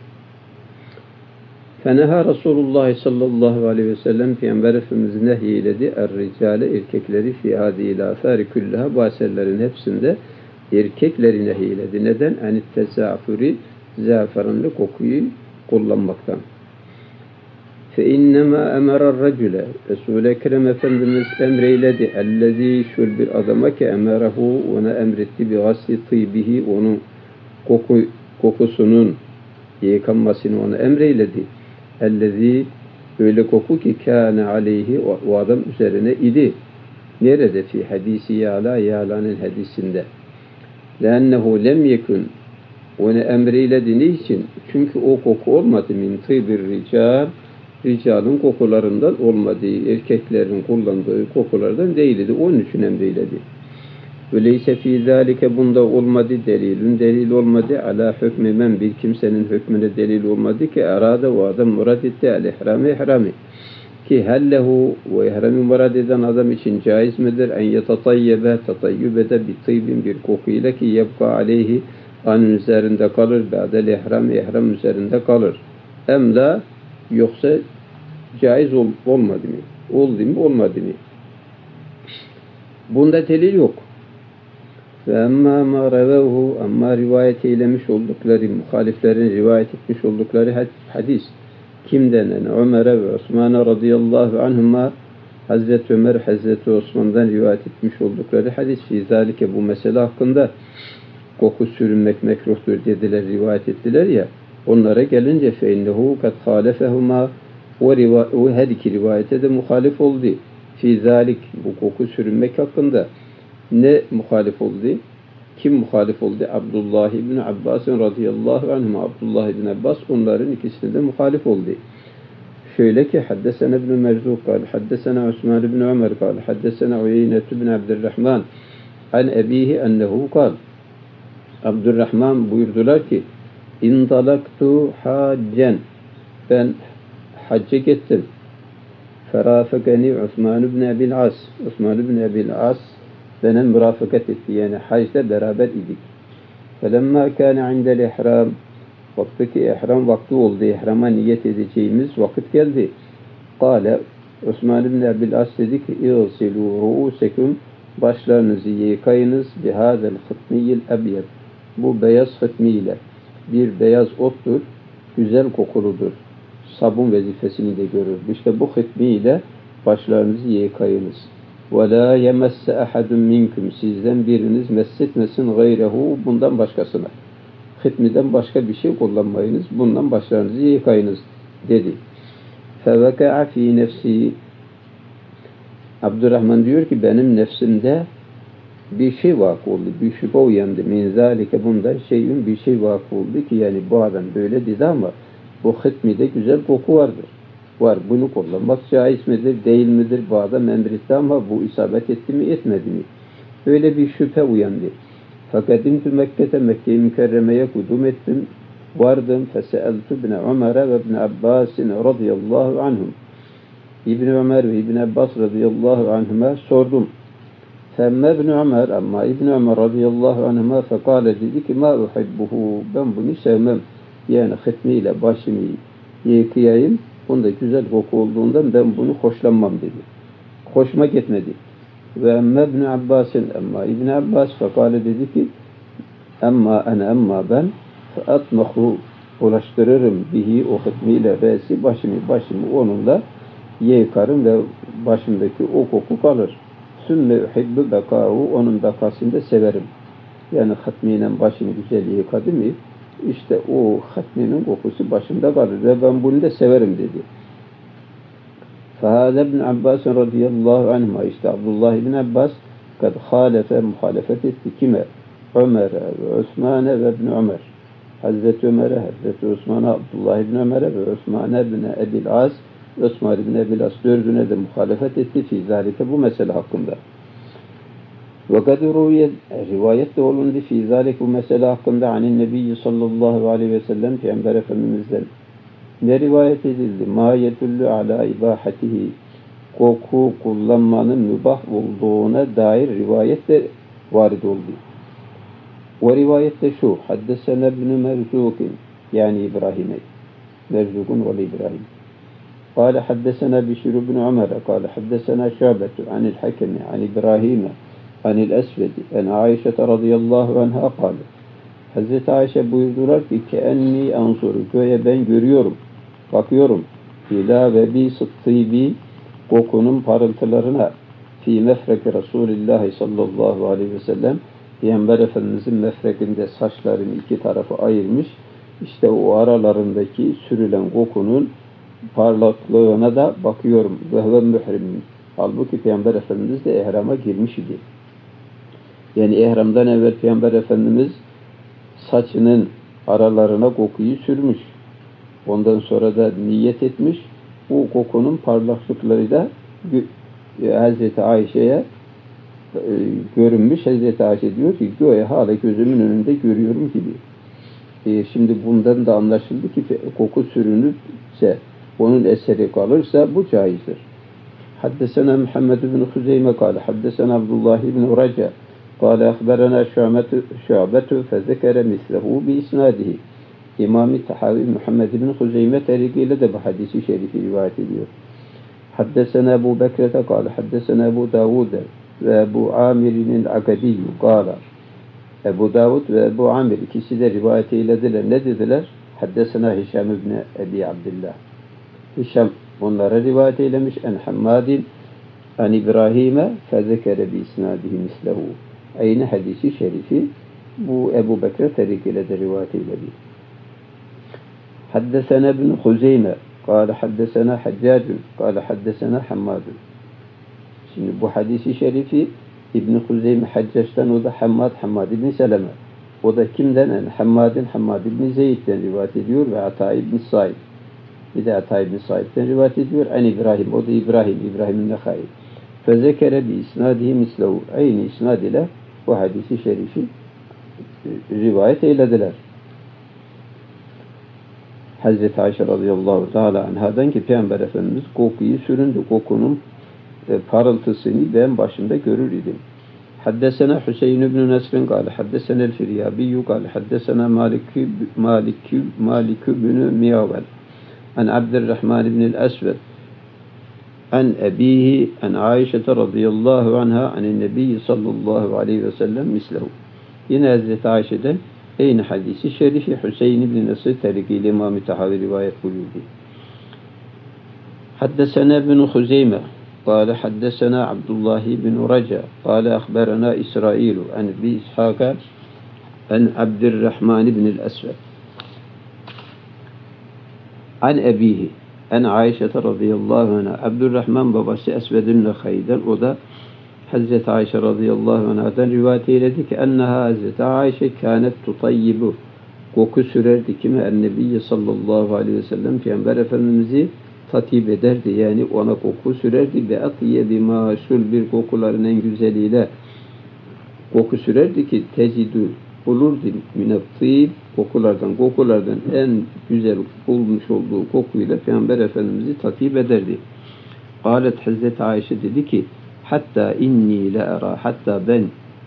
Feneha Resulullah sallallahu aleyhi ve sellem, Peygamber Efendimiz nehyiledi er-ricale, erkekleri fi hadîl âfâri küllaha, bu eserlerin hepsinde erkekleri nehyiledi. Neden? Enit tezâfuri, zaferanlı kokuyu kullanmaktan. فَاِنَّمَا اَمَرَ الرَّجُلَ, Resul-i Ekrem Efendimiz emreyledi. اَلَّذ۪ي, şöyle bir adama ki emerehu, ona emretti, بِغَسْلِ طِيبِهِ, onun kokusunun yıkanmasını ona emreyledi. اَلَّذ۪ي, öyle koku ki kâne aleyhi, o adam üzerine idi. Nerede? Fi hadisi Yâlâ, Yâlâ'nın hadisinde. لَاَنَّهُ lem yekun, onu emreyledi. Niçin? Çünkü o koku olmadı. Min tîbir rical, ricalın kokularından olmadığı, erkeklerin kullandığı kokulardan değildi. Onun için emreyledi. Öyleyse fî zâlike, bunda olmadı delilün, delil olmadı. Alâ hükmü men, bir kimsenin hükmüne delil olmadı ki arada, o adam murad etti el-ihrami, ihrami. Ki hellehu, o ihrami murad eden adam için caiz midir? En yetatayyebe, tatayyübede bir tıybin, bir kokuyla ki yebka aleyhi, anın üzerinde kalır. Ba'del ihrami, ihram üzerinde kalır. Emla, yoksa caiz olmadı mı? Oldu mu? Olmadı mı? Bunda delil yok. Ve emmâ mâ revevhu, amma rivayet eylemiş oldukları, muhaliflerin rivayet etmiş oldukları hadis. Kimden? Ömer'e ve Osman'a radıyallahu anhuma, Hazreti Ömer, Hazreti Osman'dan rivayet etmiş oldukları hadis. Fîzâlike, bu mesele hakkında koku sürünmek mekruhtur dediler, rivayet ettiler ya. Onlara gelince feinnehu kad halefehuma, o her iki rivayete de muhalif oldu. Fîzâlik, bu koku sürünmek hakkında ne muhalif oldu? Kim muhalif oldu? Abdullah ibn Abbas radıyallahu anhuma, Abdullah ibn Abbas onların ikisine de muhalif oldu. Şöyle ki haddesena ibn Meczuh kal, haddesena Osman ibn Ömer kal, haddesena Uyeyne ibn Abdurrahman an ebihi ennehu kal. Abdurrahman buyurdular ki İndalaktu haccen, ben hacca gittim. Ferafekani Osman ibn Ebil As, Osman ibn Ebil As bana mürafıkat etti, yani hacda beraber idik. Felemma kâne indel ihram, vaktaki ihram vakti oldu, ihrama niyet edeceğimiz vakit geldi. Kâle, Osman ibn Ebil As dedi ki İğsilû ru'usekum, başlarınızı yıkayınız bihâzel hıtmiyyil ebyed, bu beyaz hıtmiyle. Bir beyaz ottur, güzel kokuludur. Sabun vazifesini de görür. İşte bu hıtmiyle başlarınızı yıkayınız. وَلَا يَمَسَّ أَحَدٌ مِنْكُمْ, sizden biriniz messetmesin gayrehu, bundan başkasına. Hıtmiden başka bir şey kullanmayınız, bundan başlarınızı yıkayınız dedi. فَوَكَعَ ف۪ي نَفْسِهِ, Abdurrahman diyor ki benim nefsimde bir şey vakı oldu, bir şüphe uyandı. Min zalike bundan şeyün bir şey vakı oldu ki yani bu adam böyle dedi ama bu hıtmide güzel koku vardır. Var. Bunu kullanmak caiz midir, değil midir? Bu adam emretti ama bu isabet etti mi, etmedi mi? Böyle bir şüphe uyandı. Fakadimtü Mekke'te Mekke-i Mükerreme'ye kudum ettim. Vardım. Feseeltü ibn Ömer ve ibn Abbas radıyallahu anhum. İbn Ömer ve İbn Abbas radıyallahu anhuma sordum. Femme İbn Ömer ama İbn Ömer radıyallahu anhuma fekale dedi ki ma uhibbuhu ben bunu sevmem. Yani hıtmiyle başımı yıkayayım. Bunda güzel koku olduğundan ben bunu hoşlanmam dedi. Hoşuma gitmedi. Ve emme İbn Abbas'ın ama İbn Abbas fekale dedi ki ama ben featmahu ulaştırırım bihi o hıtmiyle resi başımı onunla yıkarım ve başımdaki o koku kalır. Sümme uhibbu bekâhu onun bekasını da severim. Yani hatmiyle başını güzel yıkadı mı işte o hatminin kokusu başımda kalır ve ben bunu da severim dedi. Fehâze ibn Abbas radıyallahu anhuma işte Abdullah ibn Abbas kad muhalefet etti kime? Ömer'e ve Osman'e ve ibn Ömer. Hazreti Ömer'e, Hazreti Osman'a, Abdullah ibn Ömer'e ve Osman'e ibn Ebil As, Osman ibn Ebil As dördüne de muhalefet etti fi zalike bu mesele hakkında. Ve kad rivayet de olundu fi zalik bu mesele hakkında anin Nebi sallallahu aleyhi ve sellem Peygamber Efendimiz'den ne rivayet edildi? Ma yedullu ala ibahatihi koku kullanmanın mübah olduğuna dair rivayet de varid oldu. O rivayette şu haddesena ibn Merzukin yani İbrahim'e Merzukun ve İbrahim قال حدثنا بشير بن عمر قال حدثنا شعبة عن الحكم عن إبراهيم عن الأسود عن عائشة رضي الله عنها قال Hazreti Ayşe buyurdular ki enni ansuru göğe ben görüyorum bakıyorum ila ve bi sıttibi kokunun parıltılarına fi mefreki Resulullah sallallahu aleyhi ve sellem Peygamber Efendimizin mefrekinde saçlarını iki tarafa ayırmış işte o aralarındaki sürülen kokunun parlaklığına da bakıyorum. Ve mührim. Halbuki Peygamber Efendimiz de ihrama girmiş idi. Yani ihramdan evvel Peygamber Efendimiz saçının aralarına kokuyu sürmüş. Ondan sonra da niyet etmiş. Bu kokunun parlaklıkları da Hazreti Ayşe'ye görünmüş. Hazreti Ayşe diyor ki göğe hala gözümün önünde görüyorum gibi. Şimdi bundan da anlaşıldı ki koku sürünürse onun eseri kalırsa bu caizdir. Haddesena Muhammed bin Huzeyme kâle haddesena Abdullah bin Raca kâle ahberena şu'betu fezekere mislehu bi isnadihi. İmam-ı Tahavi Muhammed bin Huzeyme terikiyle de bu hadisi şerifi rivayet ediyor. Haddesena Ebu Bekir'e kâle haddesena Ebu Davud ve Ebu Amir'in Akadiyyü kâle Ebu Davud ve Ebu Amir ikisi de rivayet eylediler. Ne dediler? Haddesena Hişam ibn Ebi Abdillah. Hişam onlara rivayet eylemiş. En Hammadin en İbrahim'e fezekere bi isnadihi mislehu. Aynı hadisi şerifi bu Ebu Bekir terikiyle de rivayet eyledi. Haddesena ibn Huzeyme kâle haddesena Haccacun kâle haddesena Hammadun. Şimdi bu hadisi şerifi İbn-i Huzeyme Haccaj'dan o da Hammad ibn Seleme. O da kimden? Yani Hammad ibn Zeyd'den rivayet ediyor ve Ata ibn Said. Bir de Ata ibn Said'den rivayet ediyor. Aynı İbrahim. O da İbrahim'in Nekhai. Fezekere bi isnadihi mislehu. Aynı isnad ile bu hadisi şerifi rivayet eylediler. Hazreti Ayşe radıyallahu teala anhadan ki Peygamber Efendimiz kokuyu süründü. Kokunun parıltısını ben başımda görür idim. Haddesena Hüseyin ibn Nesrin kâle haddesena el-Firyabiyyü kâle haddesena Malik ibn Miyavel an Abdurrahman ibn el-Esved an ebihi an Ayşe radıyallahu anha anin Nebi sallallahu aleyhi ve sellem mislehu. Yine Hazreti Ayşe'den aynı hadisi şerifi Hüseyin ibn Nesrin terikiyle İmam-ı Tahavi rivayet buyurdu. Haddesena ibn Huzeyme قال حدثنا عبد الله بن رجاء قال أخبرنا إسرائيل عن أبي إسحاق عن عبد الرحمن بن الأسود عن أبيه عن عائشة رضي الله عنها Abdurrahman babası Esved'in Nekhai'den o da Hazreti Ayşe radıyallahu anh'dan rivayet eyledi ki enneha Hazreti Ayşe kânet tutayyibu koku sürerdi kimi ennebiyye sallallahu aleyhi ve sellem Peygamber Efendimiz'i tatip ederdi. Yani ona koku sürerdi ve atiye bir maşul bir kokuların en güzeliyle koku sürerdi ki tecidü bulurdu minettîb kokulardan en güzel bulmuş olduğu kokuyla Peygamber Efendimiz'i tatip ederdi. Kâlet Hazreti Ayşe dedi ki hatta inni le ara hatta ben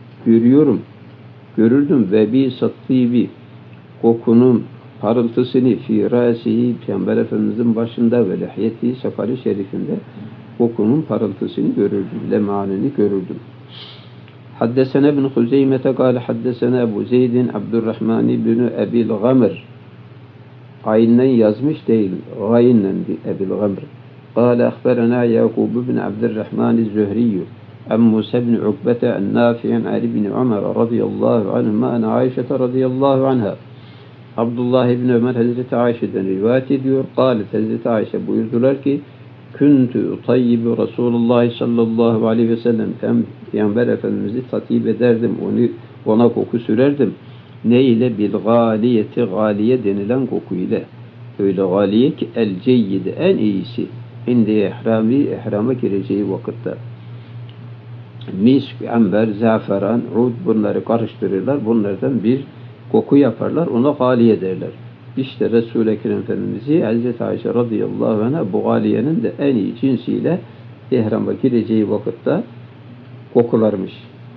görürdüm ve bi sattibi kokunun parıltısını fi rasihi Peygamber Efendimizin başında ve lihiyeti sakalı şerifinde kokunun parıltısını görürdüm. Lemanını görürdüm. Haddesene ibn Huzeymete kâle haddesene Ebu Zeydin Abdurrahman ibn Ebil Gamr aynen yazmış değil. Gaynen Ebil Gamr. قال أخبرنا يعقوب بن عبد الرحمن الزهري عن موسى بن عقبة النافع عن ابن عمر رضي الله عنهما عن عائشة رضي الله عنها Abdullah İbni Ömer Hazreti Ayşe'den rivayet ediyor. Kâlet Hazreti Ayşe buyurdular ki Küntü tayyibu Resulullah sallallahu aleyhi ve sellem Peygamber Efendimiz'i tatip ederdim. Ona koku sürerdim. Ne ile? Bil gâliyeti gâliye denilen koku ile. Öyle gâliye ki el ceyyidi en iyisi. İndi ihrama gireceği vakitte. Misk, amber, zaferan, ud bunları karıştırırlar. Bunlardan bir koku yaparlar. Ona gâliye derler. İşte Resul-i Ekrem Efendimiz'i Hazreti Ayşe radıyallahu anh'a bu gâliyenin de en iyi cinsiyle ihrama gireceği vakitte kokularmış.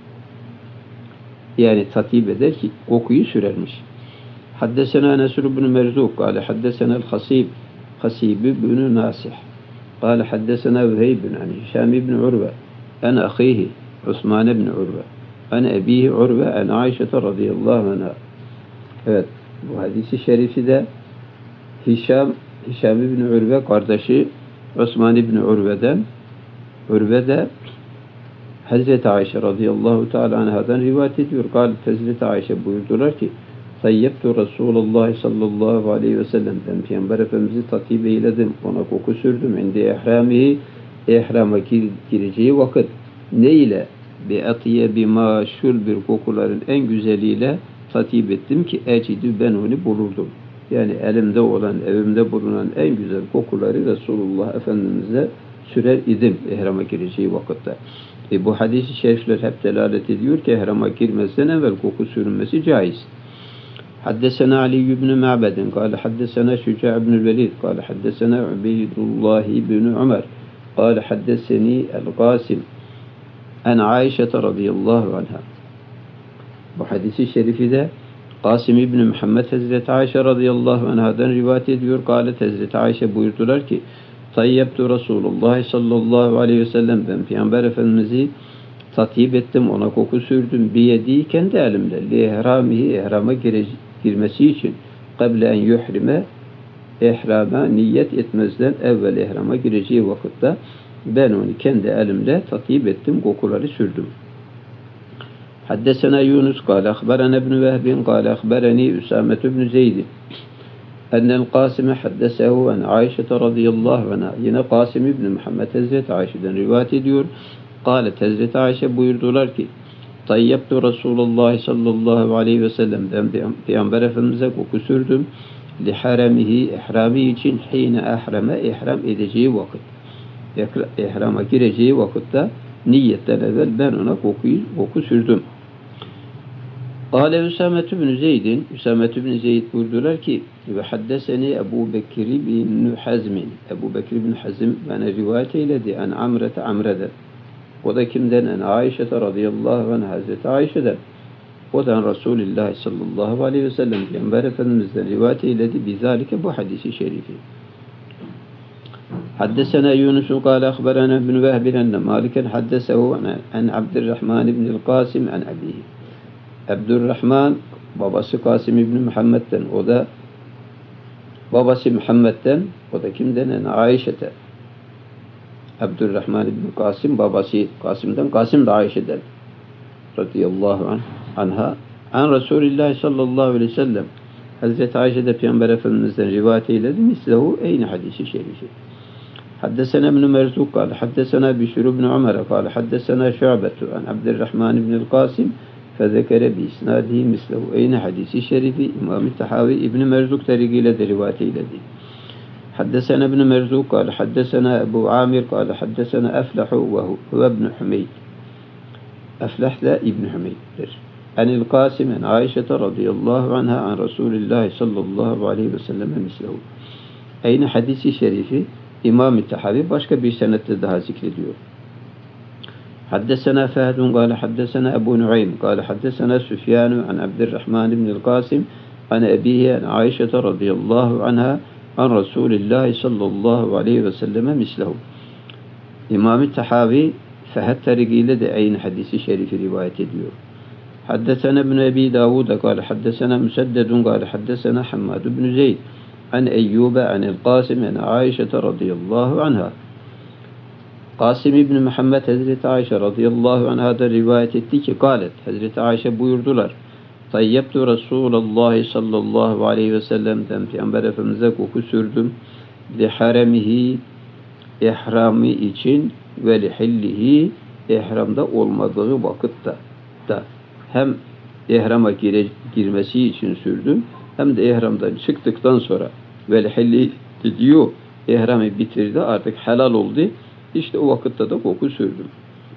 Yani tatip eder ki kokuyu sürermiş. Haddesena Nesr ibn Merzuk kâle haddesena el-Hasib ibn Nasih kâle haddesena Veheyb an Hişam ibn Urve an ahihi Osman ibn Urve an ebihi Urve an Ayşe radıyallahu anh'a. Evet, bu hadisi şerifi de Hişam ibn Urve kardeşi Osman ibn Urve de Hazreti Ayşe radıyallahu teala anhadan rivayet ediyor. Hazreti Ayşe buyurdular ki Tayyebtu Resulullah sallallahu aleyhi ve sellem ben Peygamber Efendimiz'i tatip eyledim. Ona koku sürdüm. İndi ihrama gireceği vakit ne ile? Bi atiye bi maşul bir kokuların en güzeliyle tatip ettim ki ecidü ben onu bulurdum. Yani elimde olan, evimde bulunan en güzel kokuları Resulullah Efendimiz'e sürer idim ihrama gireceği vakitte. Bu hadis-i şerifler hep delalet ediyor ki ihrama girmezden evvel koku sürülmesi caiz. Haddesena Ali ibn Ma'bedin kâle haddesena Şüca ibn Velid kâle haddesena Ubeydullah ibn Ömer kâle haddeseni el-Qasim en Ayşe radıyallahu anha. Bu hadisi şerifi de Kasım İbni Muhammed Hazreti Ayşe radıyallahu anhadan rivayet ediyor. Kâlet Hazreti Ayşe buyurdular ki Tayyebtu Resulullah sallallahu aleyhi ve sellem ben Peygamber Efendimiz'i tatip ettim, ona koku sürdüm. Biyedi kendi elimle. İhrama girmesi için kable en yuhrime ihrama niyet etmezden evvel ihrama gireceği vakitte ben onu kendi elimle tatip ettim, kokuları sürdüm. Haddesena Yunus kâle akhberana ibn Vehbin kâle akhberani Üsame ibn Zeyd ennel Kasime haddesehu en Ayşe radıyallahu anha. Yine Kasım İbni Muhammed Hazreti Ayşe'den rivayet ediyor. Kâlet Hazreti Ayşe buyurdular ki Tayyebtu Resulullah sallallahu aleyhi ve sellem ben Peygamber Efendimiz'e koku sürdüm. Liharemihi ihrami için hine ihram edeceği vakit. İhrama gireceği vakitte niyetten evvel ben ona koku sürdüm. Kâle Üsame ibn Zeyd buyurdular ki ve haddeseni Ebu Bekir ibn Hazmin. Ebu Bekir ibn Hazm bana rivayet eyledi en Amre'den. O da kimden? En Ayşe radıyallahu anh Hazreti Ayşe'den. O da Resulullah sallallahu aleyhi ve sellem Peygamber Efendimiz'den rivayet eyledi. Bizalike bu hadisi şerifi. Haddesena Yunus kâle akhberana ibn Vehb enne Maliken haddesehu en Abdurrahman ibn el-Qasim en abihi. Abdurrahman babası Kasım İbni Muhammed'den, o da babası Muhammed'den, o da kimden? En Ayşe'den. Abdurrahman İbni Kasım babası Kasım'dan, Kasım da Ayşe'den radıyallahu anha an Resulullah sallallahu aleyhi ve sellem Hazreti Ayşe de Peygamber Efendimiz'den rivayet eyledi. Mislehu aynı hadisi şerifi. حدثنا ابن مرزوق قال حدثنا بشر بن عمر قال حدثنا شعبة عن عبد الرحمن بن القاسم فذكر بإسناده مثله. Aynı hadisi şerifi İmam-ı Tahavi İbn Merzuk tarikiyle de rivayet eyledi. حدثنا ابن مرزوق قال حدثنا أبو عامر قال حدثنا أفلح وهو ابن حميد. أفلح لا ابن حميد. عن القاسم عن عائشة رضي الله عنها عن رسول الله صلى الله عليه وسلم مثله. Aynı hadisi şerifi İmam-ı Tahavi başka bir senette daha zikrediyor. حدثنا فهد قال حدثنا أبو نعيم قال حدثنا سفيان عن عبد الرحمن بن القاسم عن أبيه عن عائشة رضي الله عنها عن رسول الله صلى الله عليه وسلم مثله. İmam-ı Tahavi Fehd tarikiyle de aynı hadisi şerifi rivayet ediyor. حدثنا ابن أبي داود قال حدثنا مسدد قال حدثنا حماد بن زيد عن أيوب عن القاسم عن عائشة رضي الله عنها. Kasım İbni Muhammed Hazreti Ayşe radıyallahu anh'dan rivayet etti ki galet. Hazreti Ayşe buyurdular. Tayyebtu Resulallah sallallahu aleyhi ve sellem'den Peygamber Efendimiz'e koku sürdüm. Liharemihi ihramı için ve lihillihi ihramda olmadığı vakitte da hem ihrama girmesi için sürdüm hem de ihramdan çıktıktan sonra ve lihillihi diyor ihramı bitirdi artık helal oldu. İşte o vakitte de koku sürdüm.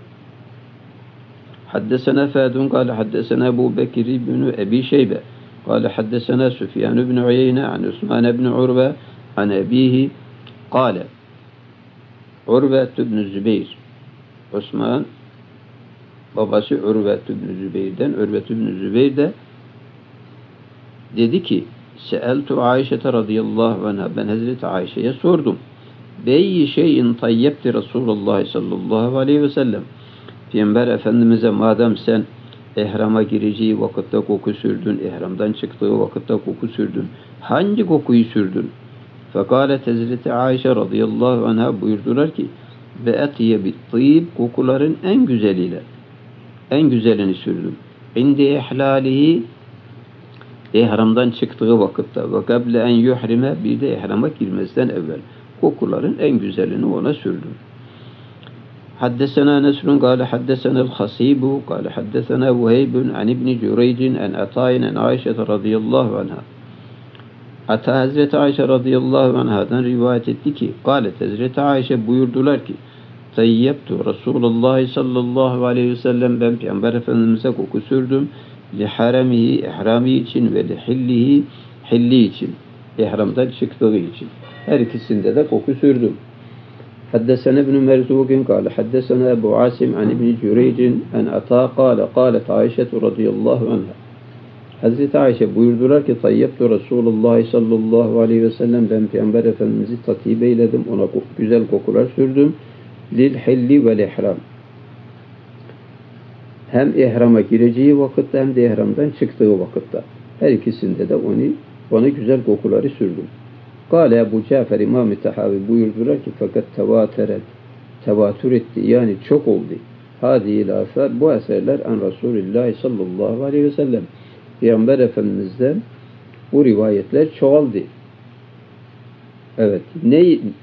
Haddesena Fadun قال حدثنا أبو بكر بن أبي شيبة قال حدثنا سفيان بن عيينة عن عثمان بن عروة عن أبيه قال عروة بن الزبير Osman babası Urve ibn Zübeyr'den Urve ibn Zübeyr de dedi ki Seeltu Ayşe radıyallahu anha ben Hazreti Ayşe'ye sordum. Beyyi şeyin tayyebti Resulullah sallallahu aleyhi ve sellem. Peygamber Efendimiz'e madem sen ihrama gireceği vakitte koku sürdün, ihramdan çıktığı vakitte koku sürdün, hangi kokuyu sürdün? Fekalet Hazreti Ayşe radıyallahu anha buyurdular ki ve etiye bittîb kokuların en güzeliyle en güzelini sürdüm. İndi ihlalihi ihramdan çıktığı vakitte ve kable en yuhrime bir de ihrama girmezden evvel kokuların en güzelini ona sürdüm. Haddesena Nesrun قال حدثنا الخصيب قال حدثنا وهيب عن ابن جريج عن عطاء عن عائشة رضي الله عنها. Ata Hazreti Ayşe radıyallahu anhadan rivayet etti ki قالت Hazreti Ayşe buyurdular ki Tayyebtu Resulullah sallallahu aleyhi ve sellem ben Peygamber Efendimiz'e koku sürdüm. Liharemihi ihrami için ve lihillihi hilli için. İhramdan çıktığı için. Her ikisinde de koku sürdüm. Haddesena ibn Merzukin kâle haddesena Ebu Asim an ibn Cüreycin en Ata kâle kâlet Ayşe radıyallahu anha. Hazreti Ayşe buyurdular ki Tayyebtu Resulullah sallallahu aleyhi ve sellem ben Peygamber Efendimiz'i tatip eyledim. Ona güzel kokular sürdüm. Lil hilli vel ihram. Hem ihrama gireceği vakitte hem de ihramdan çıktığı vakitte. Her ikisinde de ona güzel kokuları sürdüm. Kâle Ebu Cafer İmam-ı Tahavi buyurdular ki fakat tevatür etti yani çok oldu. Hâdî-i lâfâr bu eserler en Resulullah sallallahu aleyhi ve sellem. Peygamber Efendimiz'den bu rivayetler çoğaldı. Evet. Ne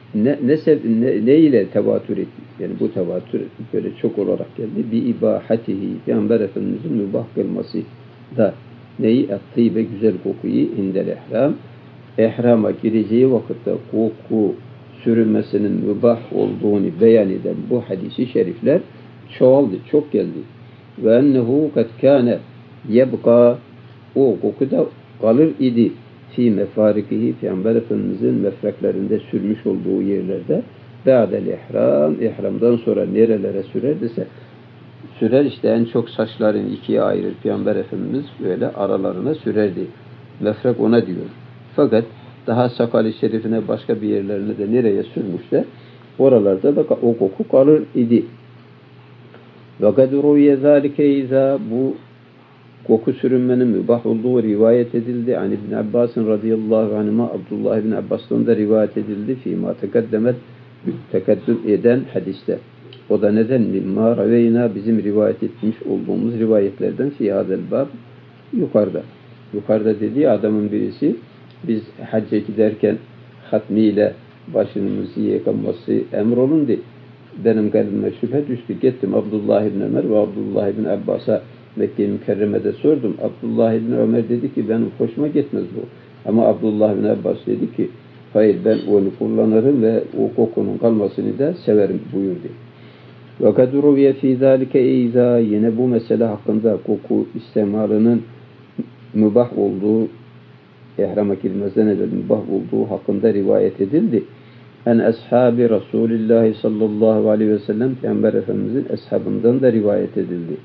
ile tevatür etti? Yani bu tevatür böyle çok olarak geldi. Bi ibahatihi Peygamber Efendimiz'in mübah kılması da neyi ettiği ve güzel kokuyu indel ihram. İhrama gireceği vakitte koku sürülmesinin mübah olduğunu beyan eden bu hadisi şerifler çoğaldı, çok geldi. Ve ennehu kad kâne yebqa o koku da kalır idi fi mefarikihi Peygamber Efendimiz'in mefreklerinde sürmüş olduğu yerlerde ba'del ihramdan sonra nerelere sürer sürer işte en çok saçların ikiye ayırır Peygamber Efendimiz böyle aralarına sürerdi. Mefrek ona diyor. Fakat daha sakal-i şerifine başka bir yerlerine de nereye sürmüşse oralarda da o koku kalır idi. Ve kad ruviye zâlike izâ bu koku sürünmenin mübah olduğu rivayet edildi. An İbn Abbas'ın radıyallahu anhuma Abdullah İbn Abbas'tan da rivayet edildi. Fîmâ tekeddüm eden hadiste. O da neden? Mimma raveyna bizim rivayet etmiş olduğumuz rivayetlerden fî hâzel bab yukarıda. Yukarıda dediği adamın birisi biz hacca giderken hatmiyle başınızı yıkaması emrolundu. Benim kalbime şüphe düştü. Gittim Abdullah ibn Ömer ve Abdullah ibn Abbas'a Mekke-i Mükerreme'de sordum. Abdullah ibn Ömer dedi ki benim hoşuma gitmez bu. Ama Abdullah ibn Abbas dedi ki hayır ben onu kullanırım ve o kokunun kalmasını da severim buyurdu. Ve kad ruviye fî zâlike izâ yine bu mesele hakkında koku istemalının mübah olduğu ihrama girmezden evvel mübah olduğu hakkında rivayet edildi. En ashabi Resulullah sallallahu aleyhi ve sellem Peygamber Efendimizin ashabından da rivayet edildi.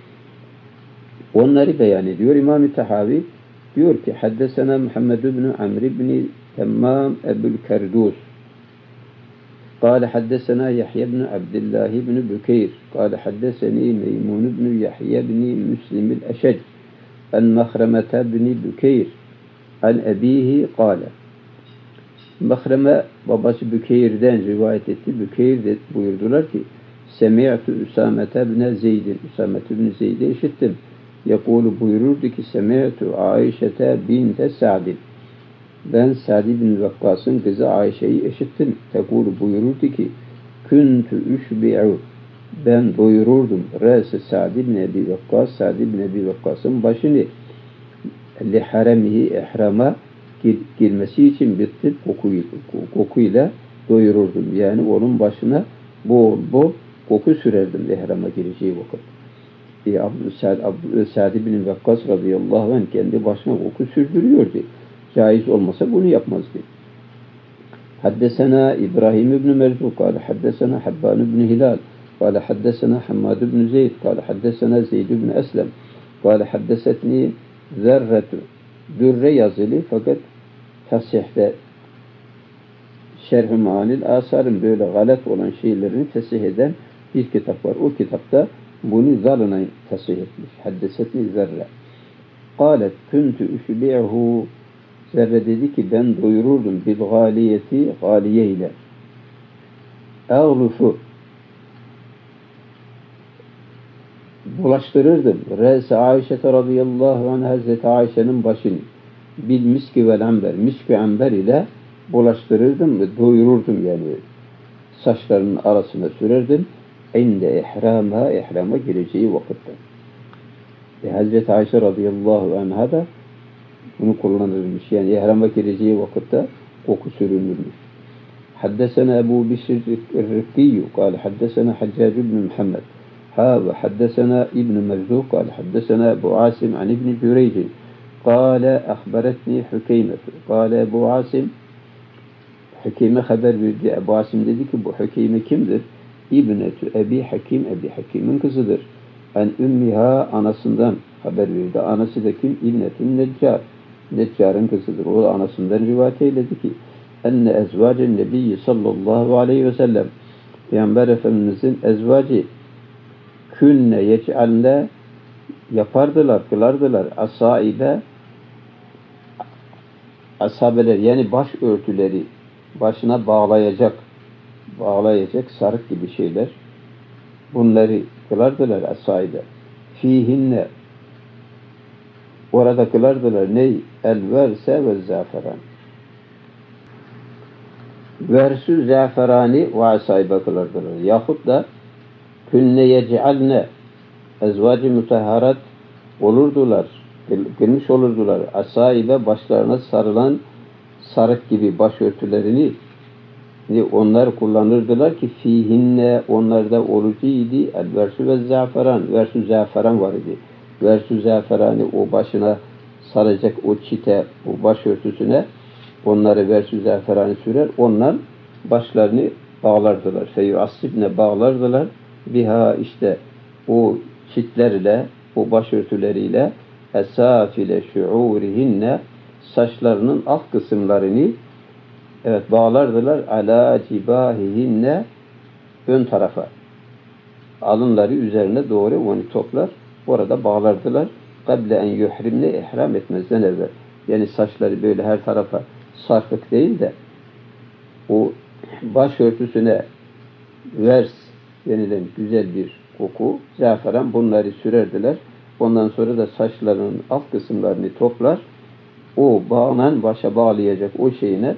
Onları beyan ediyor. İmam-ı Tahavi diyor ki haddesena Muhammed ibn Amr ibn Temmam Ebu'l Kerdus قال حدثنا يحيى بن عبد الله بن بكير قال حدثني ميمون بن يحيى بن مسلم الأشج عن مخرمة بن بكير عن أبيه قال Mahreme babası Bükeyr'den rivayet etti. Bükeyr de buyurdular ki Semi'tu Üsamete ibn Zeyd'in Üsamete ibn Zeyd'i işittim. Yakulu buyururdu ki Semi'tu Ayşete binte Sa'din ben Sa'd bin Vakkas'ın kızı Ayşe'yi işittim. Tekulu buyururdu ki Küntü üşbi'u ben doyururdum. Râs-ı Sa'd bin Ebi Vakkas Sa'd bin Ebi Vakkas'ın başını li haremihi ihrama girmesi için bir tık kokuyla doyururdum. Yani onun başına bol bol koku sürerdim ihrama gireceği vakit. Sa'd bin Vakkas radıyallahu anh kendi başına koku sürdürüyordu. Caiz olmasa bunu yapmazdı. Haddesena İbrahim ibn Merzu kâle haddesena Habban ibn Hilal kâle haddesena Hammad ibn Zeyd kâle haddesena Zeyd ibn Eslem kâle haddesetni Zerretu Dürre yazılı fakat tasihde Şerh-i Ma'anil Asar'ın böyle galet olan şeylerini tesih eden bir kitap var. O kitapta bunu zalına tesih etmiş. Haddesetni Zerre. Kâlet küntü üşbi'hu Zerre dedi ki ben doyururdum bil galiyeti galiye ile. Ağlufu bulaştırırdım. Reis Ayşe radıyallahu anh Hazreti Ayşe'nin başını bil miski vel amber misk ve amber ile bulaştırırdım ve doyururdum yani saçlarının arasına sürerdim. İnde ihrama gireceği vakitte. Hazreti Ayşe radıyallahu anh'a da bunu kullanırmış. Yani ihrama gireceği vakitte koku sürünürmüş. Haddesena Ebu Bishr el-Rıkkiyyu kâle haddesena Haccac ibn Muhammed ve haddesena İbn Merzuq kâle haddesena Ebu Asim an İbn Cüreyc kâle ahberetni Hükeymetu kâle Ebu Asim Hükeyme haber verdi. Ebu Asim dedi ki bu Hükeyme kimdir? İbnetu Ebi Hakim Ebi Hakim'in kızıdır. En ümmiha anasından haber verdi. Anası da kim? İbnetun Neccar. Neccar'ın kızıdır. O da anasından rivayet eyledi ki enne ezvacen nebiyyi sallallahu aleyhi ve sellem Peygamber Efendimizin ezvacı künne yec'alne yapardılar, kılardılar asaibe asabeler yani baş örtüleri başına bağlayacak sarık gibi şeyler bunları kılardılar asaibe fihinne orada kılardılar ney? El-verse ve zaferan. Versü zaferani ve asaybe kılardılar. Yahut da künne yec'alne ezvacı mutahharat olurdular. Kılmış olurdular. Asaybe başlarına sarılan sarık gibi başörtülerini onlar kullanırdılar ki fihinne onlarda olucuydu. El-versü ve zaferan. Versü zaferan var idi. Versü zaferani o başına saracak o çite, o başörtüsüne onları versü zaferani sürer. Onlar başlarını bağlardılar. Feyyuassibne bağlardılar. Biha işte o çitlerle, o başörtüleriyle esafile şuurihinne saçlarının alt kısımlarını bağlardılar. Ala cibahihinne ön tarafa. Alınları üzerine doğru onu toplar. Orada bağlardılar. Kable en yuhrimne ihram etmezden evvel. Yani saçları böyle her tarafa sarkık değil de o başörtüsüne vers denilen güzel bir koku, zaferan bunları sürerdiler. Ondan sonra da saçlarının alt kısımlarını toplar. O bağlanan başa bağlayacak o şeyine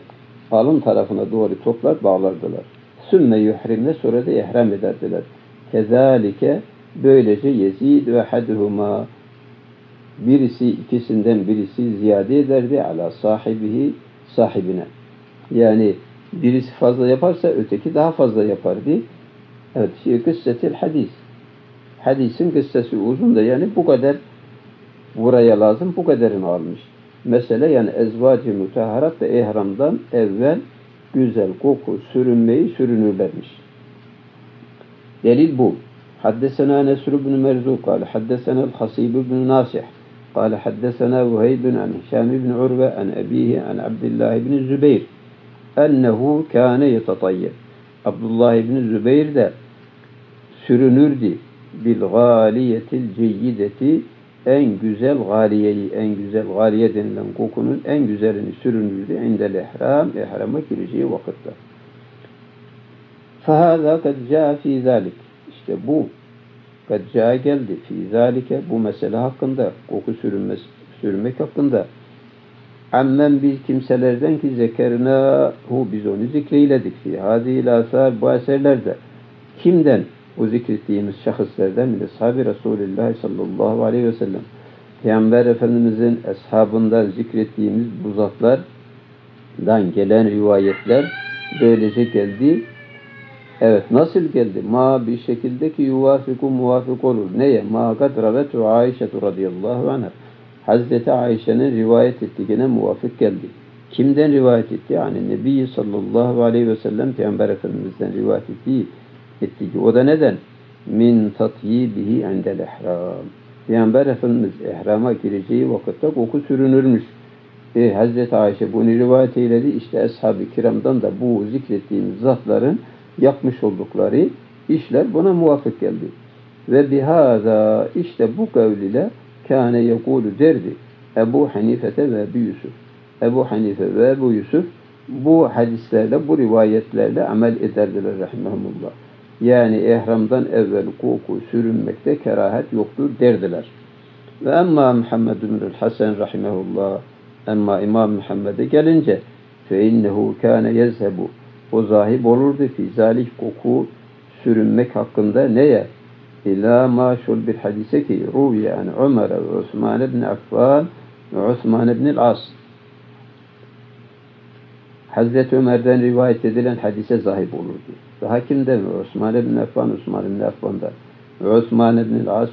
alın tarafına doğru toplar bağlardılar. Sümme yuhrimne sonra da ihram ederdiler. Kezalike böylece yezid ve hadhuma birisi ikisinden birisi ziyade ederdi ala sahibihi sahibine. Yani birisi fazla yaparsa öteki daha fazla yapardı. Evet, kıssetil hadis. Hadisin kıssası uzun da yani bu kadar buraya lazım, bu kadarını almış. Mesele yani ezvac-ı mutahharat ve ihramdan evvel güzel koku sürünmeyi sürünürlermiş. Delil bu. Haddesena Nesr ibn Merzuk kâle haddesena el-Hasib ibn Nasih kâle haddesena Vuheyb an Hişam ibn Urve an ebihi an Abdullah ibn Zübeyr ennehu kâne yetatayyeb. Abdullah ibn Zübeyr de sürünürdü bil gâliyetil ceyyideti en güzel galiyeyi, en güzel galiye denilen kokunun en güzelini sürünürdü indel ihram, ihrama gireceği vakitte. فَهَذَا قَدْ جَاءَ ف۪ي ذَٰلِكِ İşte bu, قَدْ جَاءَ geldi, ف۪ي ذَٰلِكَ bu mesele hakkında, koku sürmek hakkında. Ammen biz kimselerden ki zekernahu biz onu zikreyledik fi hâzîl âsâr bu eserlerde. Kimden? O zikrettiğimiz şahıslardan bile sahabe Resulullah sallallahu aleyhi ve sellem. Peygamber Efendimizin eshabından zikrettiğimiz bu zatlardan gelen rivayetler böylece geldi. Evet, nasıl geldi? Ma bir şekilde ki yuvafiku muvafık olur. Neye? Ma kad ravetu Aişetu radıyallahu anha. Hazreti Ayşe'nin rivayet ettiğine muvafık geldi. Kimden rivayet etti? Yani Nebi sallallahu aleyhi ve sellem Peygamber Efendimiz'den rivayet ettiği. O da neden? Min tatyibihi indel ihram. Peygamber Efendimiz ihrama gireceği vakitte koku sürünürmüş. Hazreti Ayşe bunu rivayet eyledi. İşte ashab-ı kiramdan da bu zikrettiğimiz zatların yapmış oldukları işler buna muvafık geldi. Ve bihâzâ işte bu kavliyle kâne yekûlü derdi Ebu Hanifete ve Ebu Yusuf. Ebu Hanife ve Ebu Yusuf bu hadislerle, bu rivayetlerle amel ederdiler rahimahumullah. Yani ihramdan evvel koku sürünmekte kerahet yoktur derdiler. Ve emma Muhammed ibn Hasan rahimahullah, emma İmam Muhammed'e gelince fe innehu kâne yezhebu o zahib olurdu fi zalik koku sürünmek hakkında neye? İlâ maşul bir hadise ki ruviye an Ömer ve Osman ibn Affan ve Osman ibn As. Hazreti Ömer'den rivayet edilen hadise zahib olurdu. Daha kimden? Osman ibn Affan, Osman ibn Affan'dan. Ve Osman ibn As,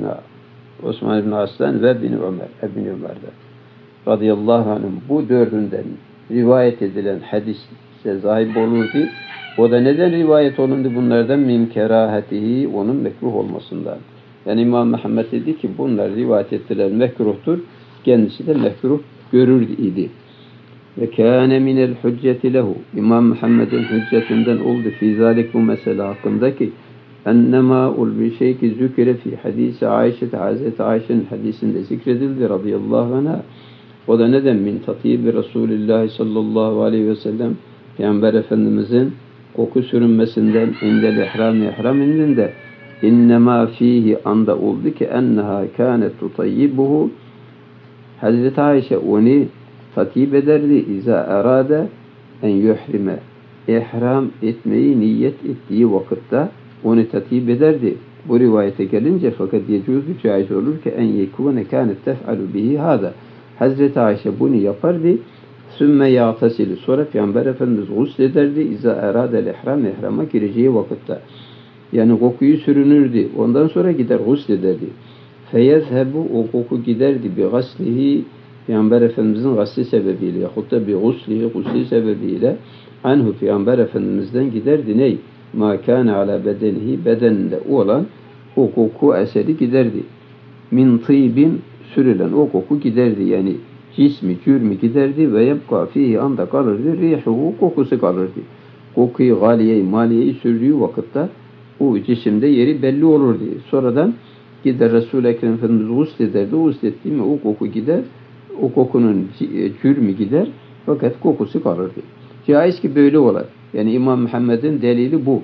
Osman ibn As'tan ve bin Ömer'den. Radıyallahu anhum. Bu dördünden rivayet edilen hadise zahib olurdu. O da neden rivayet olundu bunlardan? Min kerahatihi, onun mekruh olmasından. Yani İmam Muhammed dedi ki bunlar rivayet ettiler mekruhtur. Kendisi de mekruh görür idi. Ve kâne minel hücceti lehu. İmam Muhammed'in hüccetinden oldu fi zalik bu mesele hakkındaki ennemâ ul bir şey ki zükre fi hadisi Ayşe, Hazreti Ayşe'nin hadisinde zikredildi radıyallahu anh'a. O da neden? Min tatibi Resulullah sallallahu aleyhi ve sellem Peygamber Efendimizin koku sürünmesinden indel ihram indinde innemâ fihi anda oldu ki enneha kânet tutayyibuhu Hazreti Ayşe onu tatip ederdi. İza erade en yuhrime ihram etmeyi niyet ettiği vakitte onu tatip ederdi. Bu rivayete gelince fakat yecuzu caiz olur ki en yekûne kânet tef'alu bihi hâda. Hazreti Ayşe bunu yapardı. Sümme yağtasili sonra Peygamber Efendimiz guslederdi. İza eradel ihram ihrama gireceği vakitte. Yani kokuyu sürünürdü. Ondan sonra gider guslederdi. Feyezhebu o koku giderdi bi gaslihi Peygamber Efendimizin gasli sebebiyle yahut da bi gusli sebebiyle anhu Peygamber Efendimiz'den giderdi ney? Ma kâne ala bedenihi bedeninde olan o koku eseri giderdi. Min tîbin sürülen o koku giderdi. Yani cismi, cürmü giderdi ve yebka fihi anda kalırdı. Rihuhu kokusu kalırdı. Kokuyu galiyeyi, maliyeyi sürdüğü vakitte o cisimde yeri belli olurdu. Sonradan gider Resul-i Ekrem Efendimiz guslederdi. Guslettiği mi o koku gider. O kokunun cürmü gider. Fakat kokusu kalırdı. Caiz ki böyle olur. Yani İmam Muhammed'in delili bu.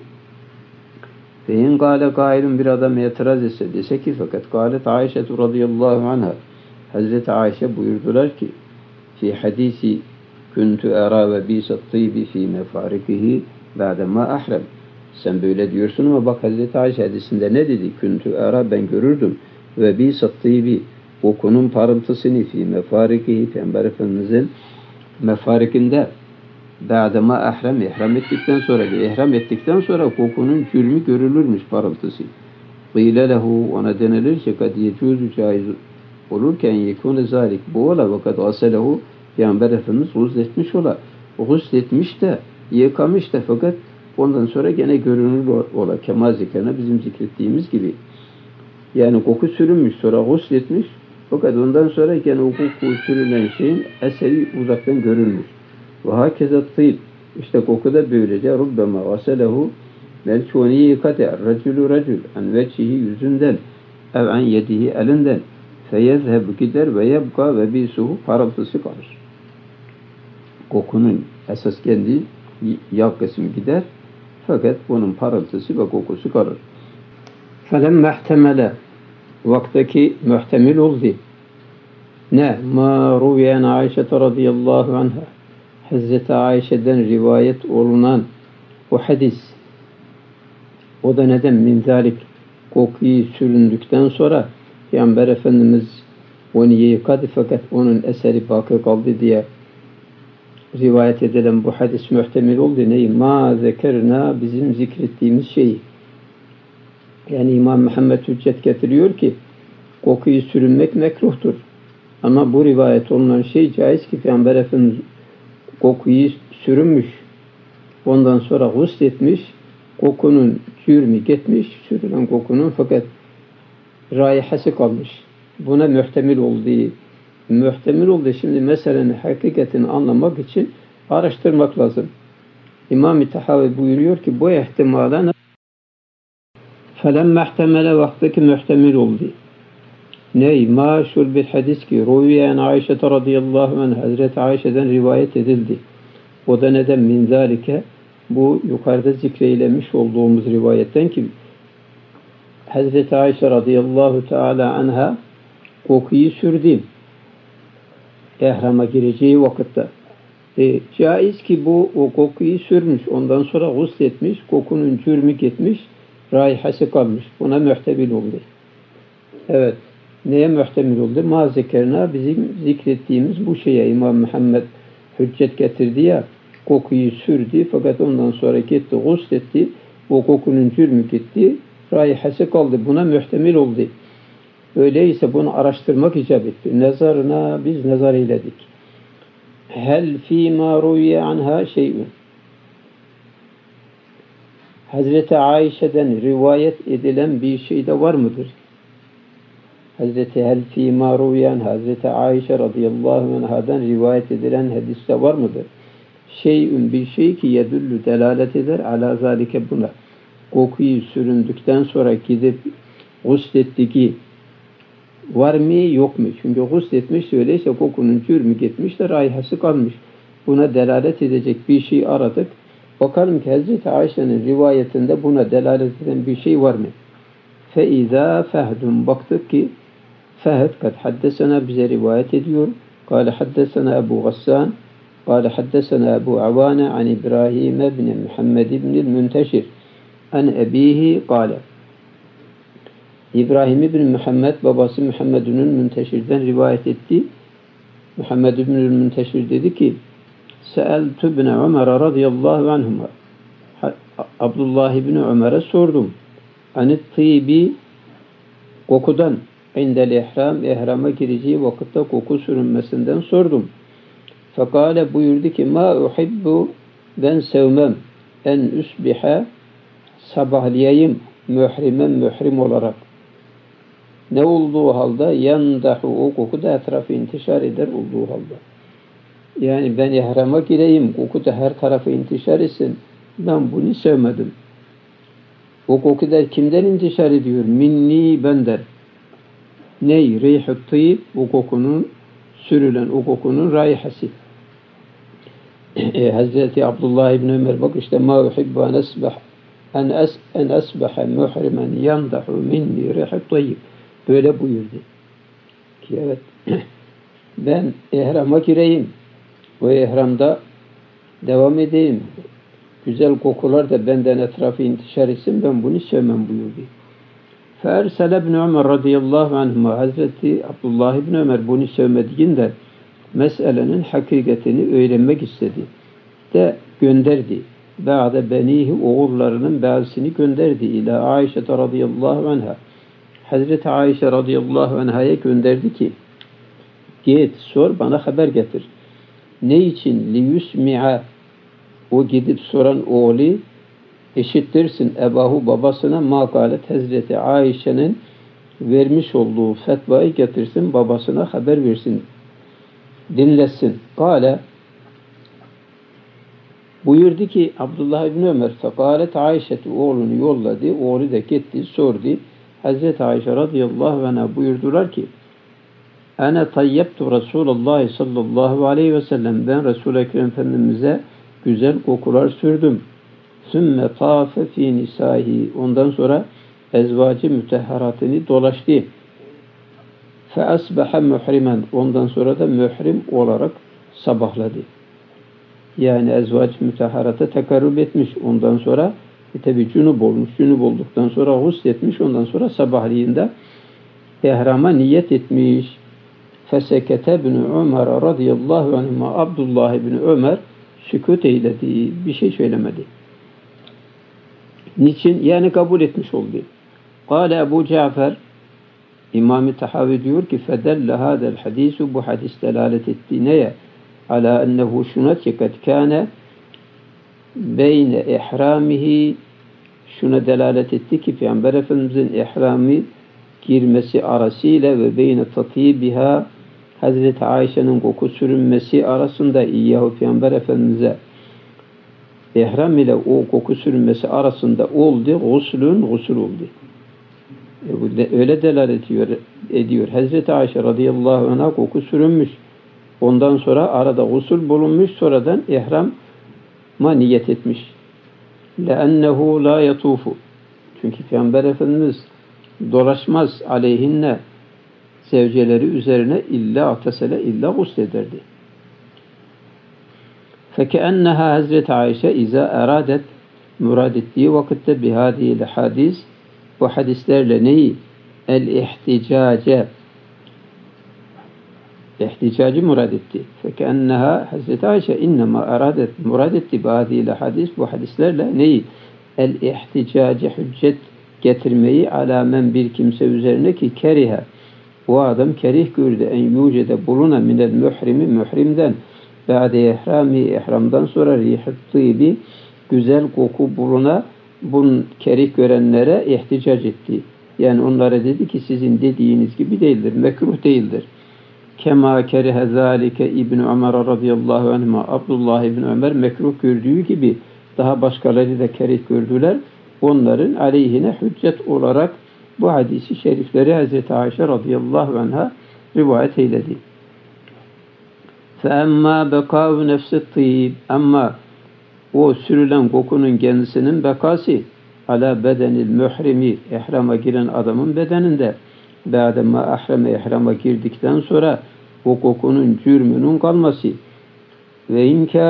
Fein gâle gâilun bir adam itiraz etse dese ki fakat gâlet Ayşetu radıyallahu anha Hazreti Ayşe buyurdular ki fi hadisi Kuntu era ve bisat tıybi fi mefarikihi ba'dema ahrem. Sen böyle diyorsun ama bak Hazreti Ayşe hadisinde ne dedi? Kuntu era, ben görürdüm. Ve bisat tıybi, kokunun parıltısını fi mefarikihi, Peygamber Efendimizin mefarikinde ba'dema ahrem, ihram ettikten sonra, ihram ettikten sonra kokunun cürmü görülürmüş, parıltısı. Qîle lehu, ona denilir ki kad yecuzu, caiz olurken yekûne zâlik, bu ola ve kad aselehu, Peygamber Efendimiz gusletmiş ola. Gusletmiş de, yıkamış da, fakat ondan sonra gene görünür ola. Kema zikrine, bizim zikrettiğimiz gibi. Yani koku sürünmüş, sonra gusletmiş, fakat ondan sonra gene o koku sürülen şeyin eseri uzaktan görülmüş. Ve hakeza tıyb, işte koku da böylece rubbema gaselehu, belki onu yıkadı recülü an vecihi, yüzünden, ev an yedihi, elinden, feyezhebu, gider, ve yebka ve bisuhu, parıltısı kalır. Kokunun esas kendi yağ kısmı gider, fakat bunun parıltısı ve kokusu kalır. فَلَمَّ احْتَمَلَ, vaktaki muhtemel oldu. Ne? مَا رُوِيَنَ Ayşe radıyallahu anha, Hazreti Ayşe'den rivayet olunan o hadis, o da neden? Min zalik, kokuyu süründükten sonra Peygamber Efendimiz onu yıkadı fakat onun eseri bakı kaldı diye rivayet edilen bu hadis muhtemel oldu. Neyi? Ma zekerna, bizim zikrettiğimiz şeyi. Yani İmam Muhammed hüccet getiriyor ki kokuyu sürünmek mekruhtur. Ama bu rivayet olunan şey caiz ki Peygamber Efendimiz kokuyu sürünmüş, ondan sonra gusletmiş, kokunun cürmü gitmiş, sürülen kokunun, fakat raihası kalmış. Buna muhtemel oldu. Muhtemel oldu. Şimdi meselenin hakikatini anlamak için araştırmak lazım. İmam-ı Tahavi buyuruyor ki bu ihtimalen فَلَمَّ احْتَمَلَ, vaktaki muhtemel oldu. Ney? Maşhur bir hadis ki Ruviyen Ayşe radıyallahu anh, Hazreti Ayşe'den rivayet edildi. O da neden? Min zalike, bu yukarıda zikreylemiş olduğumuz rivayetten ki Hazreti Ayşe radıyallahu teala anha kokuyu sürdü ihrama gireceği vakitte. Caiz ki bu o kokuyu sürmüş, ondan sonra gusletmiş, kokunun cürmü gitmiş, raihası kalmış. Buna muhtemel oldu. Evet. Neye muhtemel oldu? Ma zekerna, bizim zikrettiğimiz bu şeye İmam Muhammed hüccet getirdi ya, kokuyu sürdü fakat ondan sonra gitti, gusletti, o kokunun cürmü gitti, raihası kaldı. Buna muhtemel oldu. Öyleyse bunu araştırmak icap etti. Nezarına, biz nazar eyledik. Hel fîmâ ruviye anha şey'ün. Hazreti Ayşe'den rivayet edilen bir şey de var mıdır? Hazreti hel fîmâ ruviye anha, Hazreti Ayşe radıyallahu anhadan rivayet edilen hadiste var mıdır? Şey'ün, bir şey ki yedüllü, delalet eder, ala zâlike, buna. Kokuyu süründükten sonra gidip gusletti ki var mı yok mu? Çünkü gusletmiş, öyleyse kokunun cürmü gitmiş de raihası kalmış. Buna delalet edecek bir şey aradık. Bakalım ki Hazreti Ayşe'nin rivayetinde buna delalet eden bir şey var mı? فَاِذَا فَهْدٌ, baktık ki Fehd kad haddesena, bize rivayet ediyor. Kâle haddesena Ebu Gassan, kâle haddesena Ebu Avane an İbrahim ibn Muhammed ibn Münteşir an ebihi kâle. İbrahim ibn Muhammed, babası Muhammed ibn Münteşir'den rivayet etti. Muhammed ibn Münteşir dedi ki Seeltu ibn Ömer radıyallahu anhuma, Abdullah ibn Ömer'e sordum. Anit tıybi, kokudan, indel ihram, ihrama gireceği vakitte koku sürünmesinden sordum. Fekale, buyurdu ki ma uhibbu, ben sevmem, en üsbiha, sabahlayayım, mührim olarak. Ne olduğu halde yandahu, o koku da etrafı intişar eder olduğu halde. Yani ben ihrama gireyim, koku da her tarafı intişar etsin. Ben bunu sevmedim. O koku da kimden intişar ediyor? Minni, benden. Ney? Reyhut tayyib, o kokunun sürülen, o kokunun raihası. Hazreti Abdullah ibn Ömer bak işte ma uhibbu en asbaha muhrimen yandahu minni reyhut tayyib. Böyle buyurdu. Ki evet, ben ihrama gireyim, o ihramda devam edeyim. Güzel kokular da benden etrafı intişar etsin, ben bunu sevmem buyurdu. Fersel ibn Ömer radıyallahu anhuma, Hazreti Abdullah ibn Ömer bunu sevmediğinde meselenin hakikatini öğrenmek istedi. De gönderdi. Ba'de benihi, oğullarının bazısını gönderdi. İlâ Aişe radıyallahu anha. Hazreti Aişe radıyallahu anha'ya gönderdi ki, git sor, bana haber getir. Ne için? Liyusmi'a, o gidip soran oğlu eşittirsin ebahu, babasına, makalet Hazreti Aişe'nin vermiş olduğu fetvayı getirsin, babasına haber versin, dinlesin. Kale, buyurdu ki Abdullah İbni Ömer, fekalet Aişe'ti, oğlunu yolladı, oğlu da gitti sordu. Hazreti Ayşe radıyallahu anh'a buyurdular ki, Ene tayyebtu Resulullah sallallahu aleyhi ve sellem, ben Resul-i Ekrem Efendimiz'e güzel kokular sürdüm. Sümme tafe fi nisahi, ondan sonra ezvacı mütehharatını dolaştı. Fe asbaha muhrimen, ondan sonra da mührim olarak sabahladı. Yani ezvacı mütehharata tekarrub etmiş, ondan sonra tabi cünüp olmuş, cünüp olduktan sonra gusletmiş, ondan sonra sabahlığında ihrama niyet etmiş. Fesekete ibn Ömer radıyallahu anhuma, Abdullah ibn Ömer sükût eyledi, bir şey söylemedi. Niçin? Yani kabul etmiş oldu. Kâle Ebu Cafer, İmam-ı Tahavi diyor ki, fedelle hâdel hadisu, bu hadis delalet etti neye? Ala ennehu şuna ki kad kâne beyne ihramihi, şuna delalet etti ki Peygamber Efendimiz'in ihrami girmesi arasıyla ve beyne tatibiha, Hazreti Ayşe'nin koku sürünmesi arasında, İyyahu Peygamber Efendimiz'e ihram ile o koku sürünmesi arasında oldu, gusül oldu. Öyle delalet ediyor. Hazreti Ayşe radıyallahu anh'a koku sürünmüş. Ondan sonra arada gusül bulunmuş, sonradan ihrama niyet etmiş. لَأَنَّهُ لَا يَطُوفُ, çünkü Peygamber Efendimiz dolaşmaz aleyhinne, zevceleri üzerine, illa atesele, illa guslederdi. فَكَأَنَّهَا, Hazreti Ayşe iza eradet, murad ettiği vakitte bihâdîl hadis, bu hadislerle neyi? El-ihticace, ihticacı murad etti. فَكَأَنَّهَا, Hazreti Ayşe innema eradet, murad etti bihâdîl hadis, bu hadislerle neyi? El-ihticace, hüccet getirmeyi, alamen bir kimse üzerine ki kerihe, o adam kerih gördü, en yücede buluna minel mührimi, mührimden, ba'de ihrami, ihramdan sonra rih-i tîbi, güzel koku buluna, bunun kerih görenlere ihticac etti. Yani onlara dedi ki sizin dediğiniz gibi değildir, mekruh değildir. Kema kerihe zâlike İbn Ömer radıyallahu anhuma, Abdullah İbn Ömer mekruh gördüğü gibi daha başkaları da kerih gördüler. Onların aleyhine hüccet olarak bu hadisi şerifleri Hazreti Ayşe radıyallahu anh'a rivayet eyledi. فَاَمَّا بَقَاءُ نَفْسِ الطِّيبِ, ama o sürülen kokunun kendisinin bekası, ala bedenil mührimi, ihrama giren adamın bedeninde, ba'dema ahreme, ihrama girdikten sonra o kokunun cürmünün kalması, ve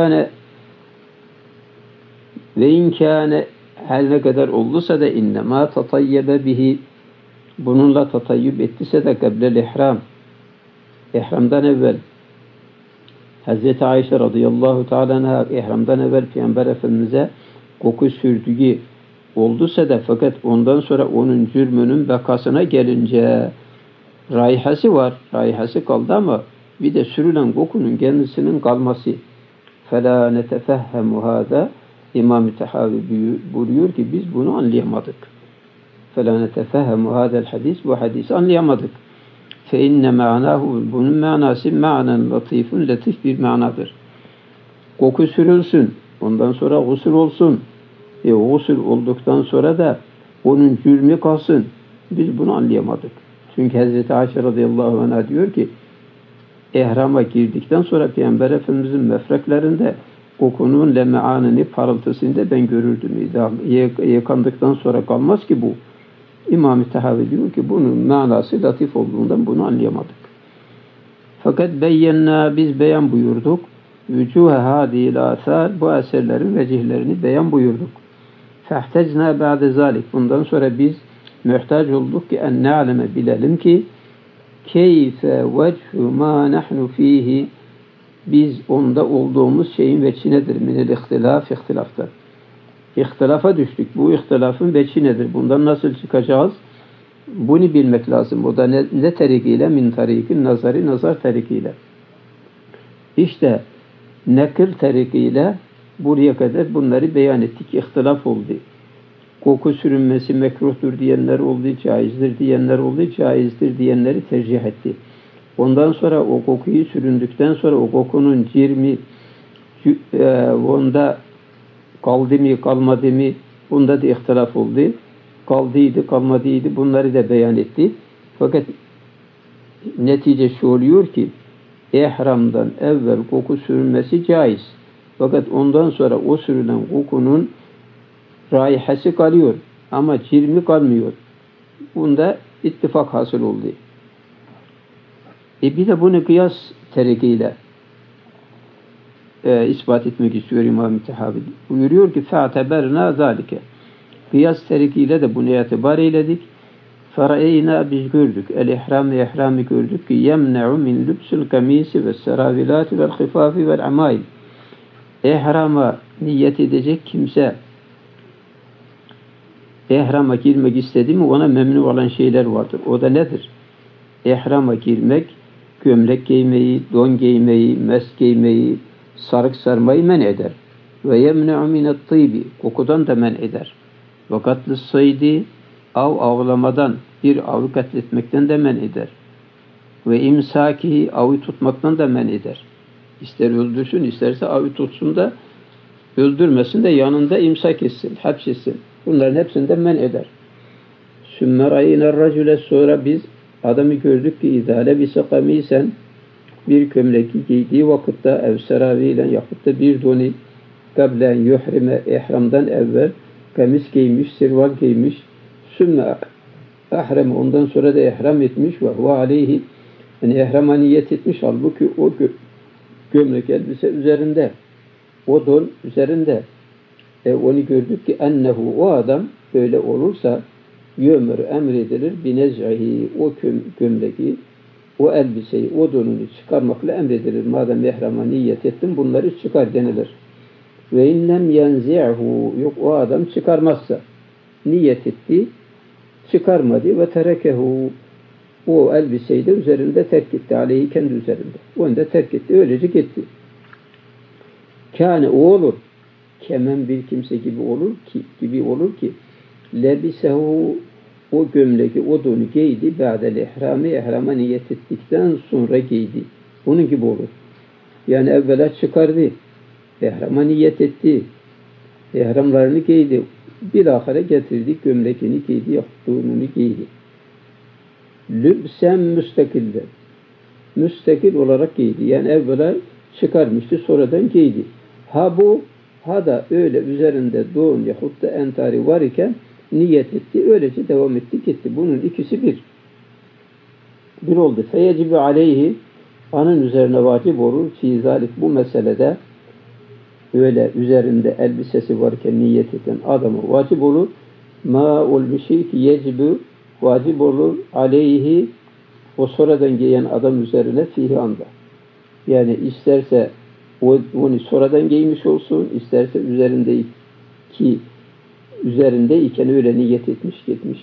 inkâne her ne kadar olduysa da innema tatayyebe bihi, bununla tatayyüp ettiyse de kablel ihram, ihramdan evvel, Hazreti Ayşe radıyallahu teala anha ihramdan evvel Peygamber Efendimiz'e koku sürdüğü olduysa da, fakat ondan sonra onun cürmünün bekasına gelince raihası var, raihası kaldı ama bir de sürülen kokunun kendisinin kalması. فَلَا نَتَفَهَّمُ هَذَا, İmam-ı Tahavi buyuruyor ki biz bunu anlayamadık. فَلَا نَتَفَهَّمُ هَذَا الْحَدِيث, bu hadisi anlayamadık. فَاِنَّ مَعْنَاهُ, bunun manası ma'nen latifun, latif bir manadır. Koku sürülsün, ondan sonra gusül olsun. Gusül olduktan sonra da onun cürmü kalsın. Biz bunu anlayamadık. Çünkü Hazreti Ayşe radıyallahu anh'a diyor ki, ihrama girdikten sonra Peygamber Efendimiz'in mefreklerinde kokunun leme'anını, parıltısını ben görürdüm. Yıkandıktan sonra kalmaz ki bu. İmam-ı Tahavi diyor ki bunun manası latif olduğundan bunu anlayamadık. Fakat beyyenna, biz beyan buyurduk. vücuhe hâdîl âthâr, bu eserlerin vecihlerini beyan buyurduk. Fehtecnâ ba'de zâlik, bundan sonra biz muhtaç olduk ki en ne'leme, bilelim ki keyfe vechu ma nahnu fihi, biz onda olduğumuz şeyin veçi nedir? Minel ihtilaf, ihtilafta. İhtilafa düştük. Bu ihtilafın veçi nedir? Bundan nasıl çıkacağız? Bunu bilmek lazım. O da ne tarikiyle? Min tarikin nazari, nazar tarikiyle. İşte nakil tarikiyle buraya kadar bunları beyan ettik. İhtilaf oldu. Koku sürünmesi mekruhtur diyenler oldu, caizdir diyenler oldu, caizdir diyenleri tercih etti. Ondan sonra o kokuyu süründükten sonra o kokunun cirmi onda kaldı mı kalmadı mı, bunda da ihtilaf oldu. Kaldıydı kalmadıydı, bunları da beyan etti. Fakat netice şu oluyor ki ihramdan evvel koku sürülmesi caiz. Fakat ondan sonra o sürülen kokunun raihesi kalıyor ama cirmi kalmıyor. Bunda ittifak hasıl oldu. Bir de bunu kıyas terikiyle ispat etmek istiyor İmam-ı Tehavi. Buyuruyor ki فَاَعْتَبَرْنَا ذَٰلِكَ, kıyas terikiyle de bunu itibar eyledik. فَرَأَيْنَا, biz gördük. İhramı gördük ki يَمْنَعُ مِنْ لُبْسِ الْقَمِيسِ وَالسَّرَاوِلَاتِ وَالْخِفَافِ وَالْعَمَائِلِ. İhrama niyet edecek kimse ihrama girmek istedi mi ona memnun olan şeyler vardır. O da nedir? İhrama girmek, gömlek giymeyi, don giymeyi, mes giymeyi, sarık sarmayı men eder. Ve yemne'u minet-tîbi, kokudan da men eder. Ve katlis-saydi, avlamadan, bir avı katletmekten de men eder. Ve imsâkihi, avı tutmaktan da men eder. İster öldürsün, isterse avı tutsun da öldürmesin de yanında imsak etsin, hapsetsin. Bunların hepsinden men eder. Sümme râyîner racüle, sonra biz adamı gördük ki idâle bisekamîsen, bir gömlek giydiği vakitte ev seraviyle yahut da bir doni kablen yuhrime, ihramdan evvel kamis giymiş, sirval giymiş, sümme ahrem, ondan sonra da ihram etmiş ve huve aleyhi, yani ihrama niyet etmiş, halbuki o gömlek elbise üzerinde, o don üzerinde. Onu gördük ki ennehu, o adam böyle olursa yömür, emredilir binez'ihi, o gömleği, o elbiseyi, o donunu çıkarmakla emredilir. Madem ihrama niyet ettin, bunları çıkar denilir. Ve inlem yenzi'hu, yok o adam çıkarmazsa, niyet etti, çıkarmadı ve terekehu, o elbiseyi de üzerinde terk etti, aleyhi, kendi üzerinde. Onu da terk etti, öylece gitti. Kâne, o olur, kemen bir kimse gibi olur ki lebisehu, o gömleği, o donu giydi, ba'del ihrami, ihrama niyet ettikten sonra giydi. Bunun gibi olur. Yani evvela çıkardı, ihrama niyet etti, ihramlarını giydi, bilahare getirdi, gömleğini giydi, donunu giydi. Lübsen müstakilde, müstakil olarak giydi. Yani evvela çıkarmıştı, sonradan giydi. Ha da öyle üzerinde don yahut da entari var iken niyet etti, öylece devam etti, gitti. Bunun ikisi bir oldu. Feyecibi aleyhi, anın üzerine vacip olur. Fî zâlik, bu meselede öyle üzerinde elbisesi varken niyet eden adama vacip olur. Mâ'ul bir şey ki yecibu, vacip olur aleyhi, o sonradan giyen adam üzerine fihi anda. Yani isterse onu sonradan giymiş olsun, isterse üzerindeyken öyle niyet etmiş, gitmiş.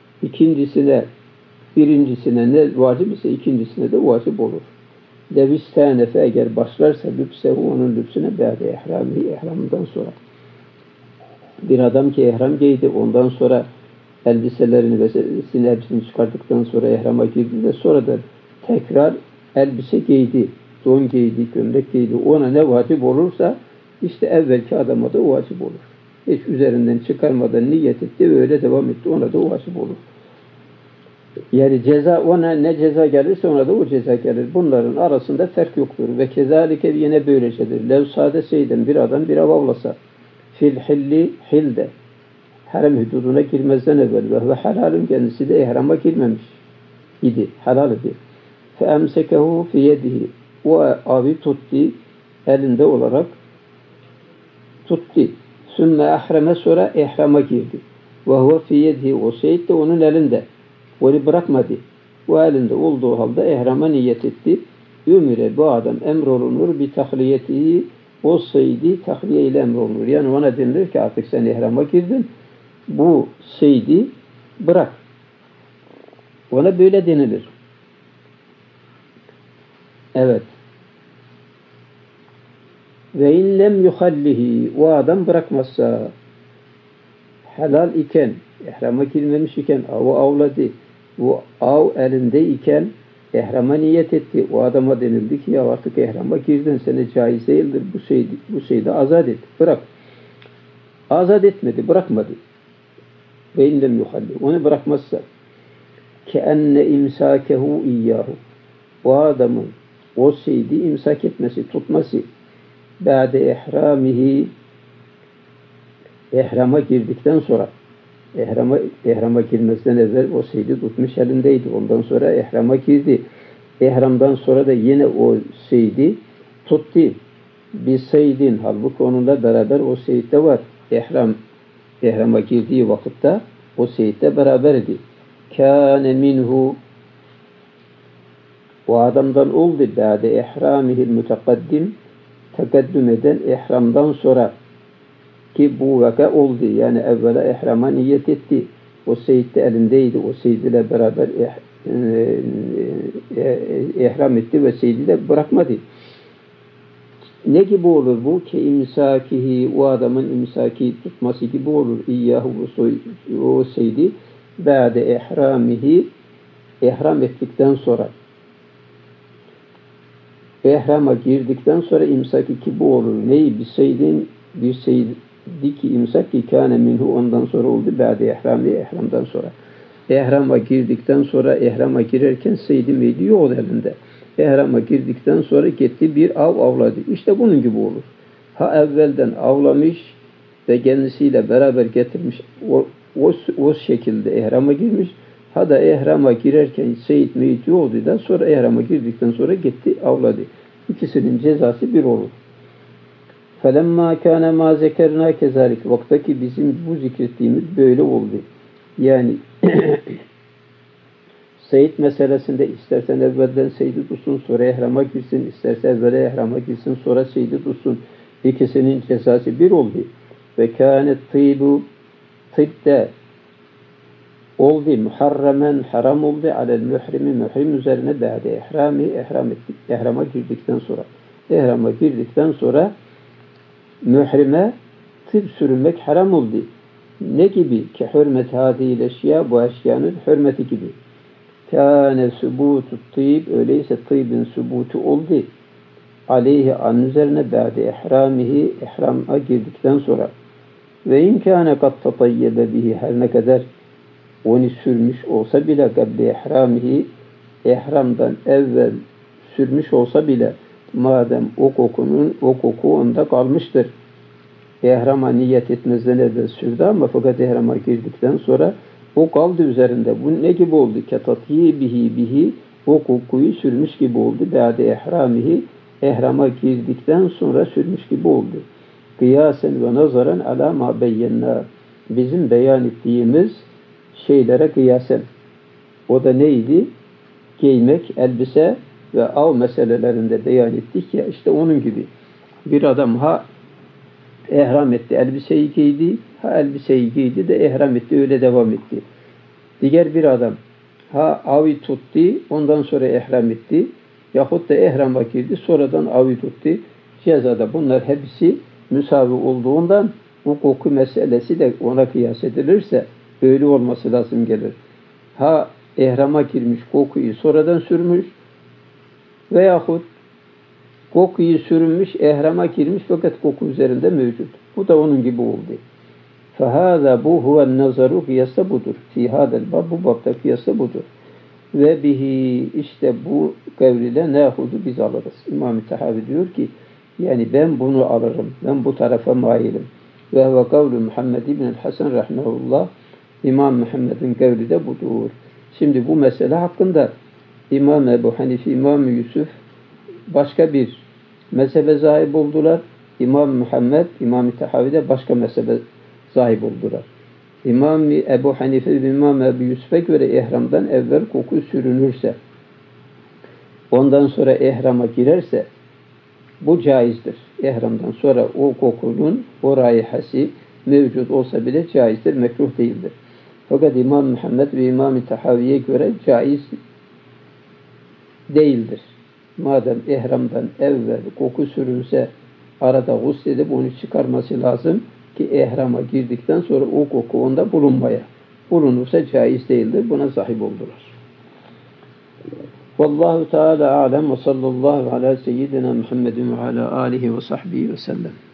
Birincisine ne vacip ise ikincisine de vacip olur. Levistenefe, eğer başlarsa lübsehu, onun lübsüne ba'de ihramından sonra. Bir adam ki ihram giydi, ondan sonra elbiselerini ve hepsini çıkarttıktan sonra ihrama girdi de sonra da tekrar elbise giydi, don giydi, gömlek giydi. Ona ne vacip olursa işte evvelki adama da vacip olur. Hiç üzerinden çıkarmadan niyet etti, öyle devam etti. Ona da vacip olur. Yani ceza, ona ne ceza gelirse ona da o ceza gelir. Bunların arasında fark yoktur. Ve kezalike yine böylecedir. Lev sade seyden, bir adam bir av avlasa fil hilde, harem hududuna girmezden evvel ve halalın, kendisi de ihrama girmemiş idi. Halal idi. Fe emsekehu fi yedihi, o avı tuttu elinde olarak tuttu. Sümme ahreme sonra ihrama girdi. Ve huve fi yedihi o Seyyid de onun elinde. Onu bırakmadı. Bu elinde olduğu halde ihrama niyet etti. Ümire bu adam emrolunur bir tahliyetihi o Seyyid'i tahliye ile emrolunur. Yani ona denilir ki artık sen ihrama girdin. Bu Seyyid'i bırak. Ona böyle denilir. Evet. Ve in lem yuhallihi o adam bırakmazsa helal iken, ihrama girmemiş iken avı avladı. Bu av elinde iken ihrama niyet etti. O adama denildi ki ya artık ihrama girdin, sana caiz değildir. Bu şeyde azat et. Bırak. Azat etmedi, bırakmadı. Ve in lem yuhallihi. Onu bırakmazsa keenne imsakehu iyyahu. O adamın o şeydi imsak etmesi, tutması ba'de ihramihi ihrama girdikten sonra ihrama girmesinden evvel o şeydi tutmuş elindeydi. Ondan sonra ihrama girdi. İhramdan sonra da yine o şeydi tuttu. Bir seydin halbuki onunla beraber o seyit de var. İhrama girdiği vakitte o seyitle beraberdi. Kâne minhu o adamdan oldu ba'de ihramihil mutakaddim tekaddüm eden ihramdan sonra ki bu vaka oldu. Yani evvela ihrama niyet etti. O Seyyid de elindeydi. O Seyyid ile beraber ihram etti ve Seyyid'i de bırakmadı. Ne gibi olur bu? Ki imsakihi o adamın imsaki tutması gibi olur. İyyahu o Seyyid'i ba'de ihramihi ihram ettikten sonra ihrama girdikten sonra imsaki gibi olur. Neyi? Bir Seyyid'i ki imsak ki kâne minhu ondan sonra oldu. Ba'de ihramdan sonra. İhrama girdikten sonra ihrama girerken Seyyid-i Meydi yok elinde. İhrama girdikten sonra gitti bir av avladı. İşte bunun gibi olur. Ha evvelden avlamış ve kendisiyle beraber getirmiş o şekilde ihrama girmiş. Ha da ihrama girerken Seyyid Meydi yoktu da sonra ihrama girdikten sonra gitti avladı. İkisinin cezası bir olur. فَلَمَّا كَانَ مَا زَكَرْنَا كَذَٰلِكَ vaktaki bizim bu zikrettiğimiz böyle oldu. Yani Seyyid meselesinde istersen evvelden Seyyid'i tutsun sonra ihrama girsin, isterse evvela ihrama girsin sonra Seyyid'i tutsun. İkisinin cezası bir oldu. Ve kânet tîbu tıbde oldu muharremen haram oldu alel mührim üzerine ba'de ihrama girdikten sonra. İhrama girdikten sonra mührime tıp sürünmek haram oldu. Ne gibi? Ki hürmet hâdîl eşya bu eşyanın hürmeti gibi. Kâne sübûtu tîb öyleyse tîbin sübûtu oldu. Aleyhi an üzerine ba'de ihrama girdikten sonra. Ve imkâne kat tatayyebe bihi her ne kadar onu sürmüş olsa bile gable ihramdan evvel sürmüş olsa bile madem o koku onda kalmıştır. İhrama niyet etmezden evvel sürdü ama fakat ihrama girdikten sonra o kaldı üzerinde. Bu ne gibi oldu? Bihi o kokuyu sürmüş gibi oldu. Ba'de ihrama girdikten sonra sürmüş gibi oldu. Kıyasen ve nazaran ala ma beyyenna bizim beyan ettiğimiz şeylere kıyasen. O da neydi? Giymek, elbise ve av meselelerinde beyan ettik ya işte onun gibi. Bir adam ha ihram etti, elbiseyi giydi, ha elbiseyi giydi de ihram etti, öyle devam etti. Diğer bir adam ha avı tuttu, ondan sonra ihram etti, yahut da ihrama girdi, sonradan avı tuttu. Cezada bunlar hepsi müsavi olduğundan bu koku meselesi de ona kıyas edilirse öyle olması lazım gelir. Ha ihrama girmiş, kokuyu sonradan sürmüş veyahut kokuyu sürmüş, ihrama girmiş fakat koku üzerinde mevcut. Bu da onun gibi oldu. فَهَذَا bu huven nazaru kıyası budur. Fî hâdel bab bu babda kıyası budur. Ve bihi işte bu kavliyle nehudu biz alırız. İmam-ı Tahavi diyor ki yani ben bunu alırım. Ben bu tarafa mailim. Ve huve kavlu Muhammed İbn-i Hasan rahmetullah İmam Muhammed'in kavli de budur. Şimdi bu mesele hakkında İmam Ebu Hanife, İmam Yusuf başka bir mezhebe sahip oldular. İmam Muhammed, İmam-ı Tahavi'de başka mezhebe sahip oldular. İmam Ebu Hanife ve İmam Ebu Yusuf'a göre ihramdan evvel koku sürünürse, ondan sonra ihrama girerse bu caizdir. İhramdan sonra o kokunun, o raihası mevcut olsa bile caizdir, mekruh değildir. Fakat İmam Muhammed ve İmam-ı Tahavi'ye göre caiz değildir. Madem ihramdan evvel koku sürünse arada gusledip onu çıkarması lazım ki ihrama girdikten sonra o koku onda bulunmaya. Bulunursa caiz değildir. Buna sahip oldular. Vallahu Teala alem ve sallallahu ala seyyidina Muhammedin ve ala alihi ve sahbihi ve sellem.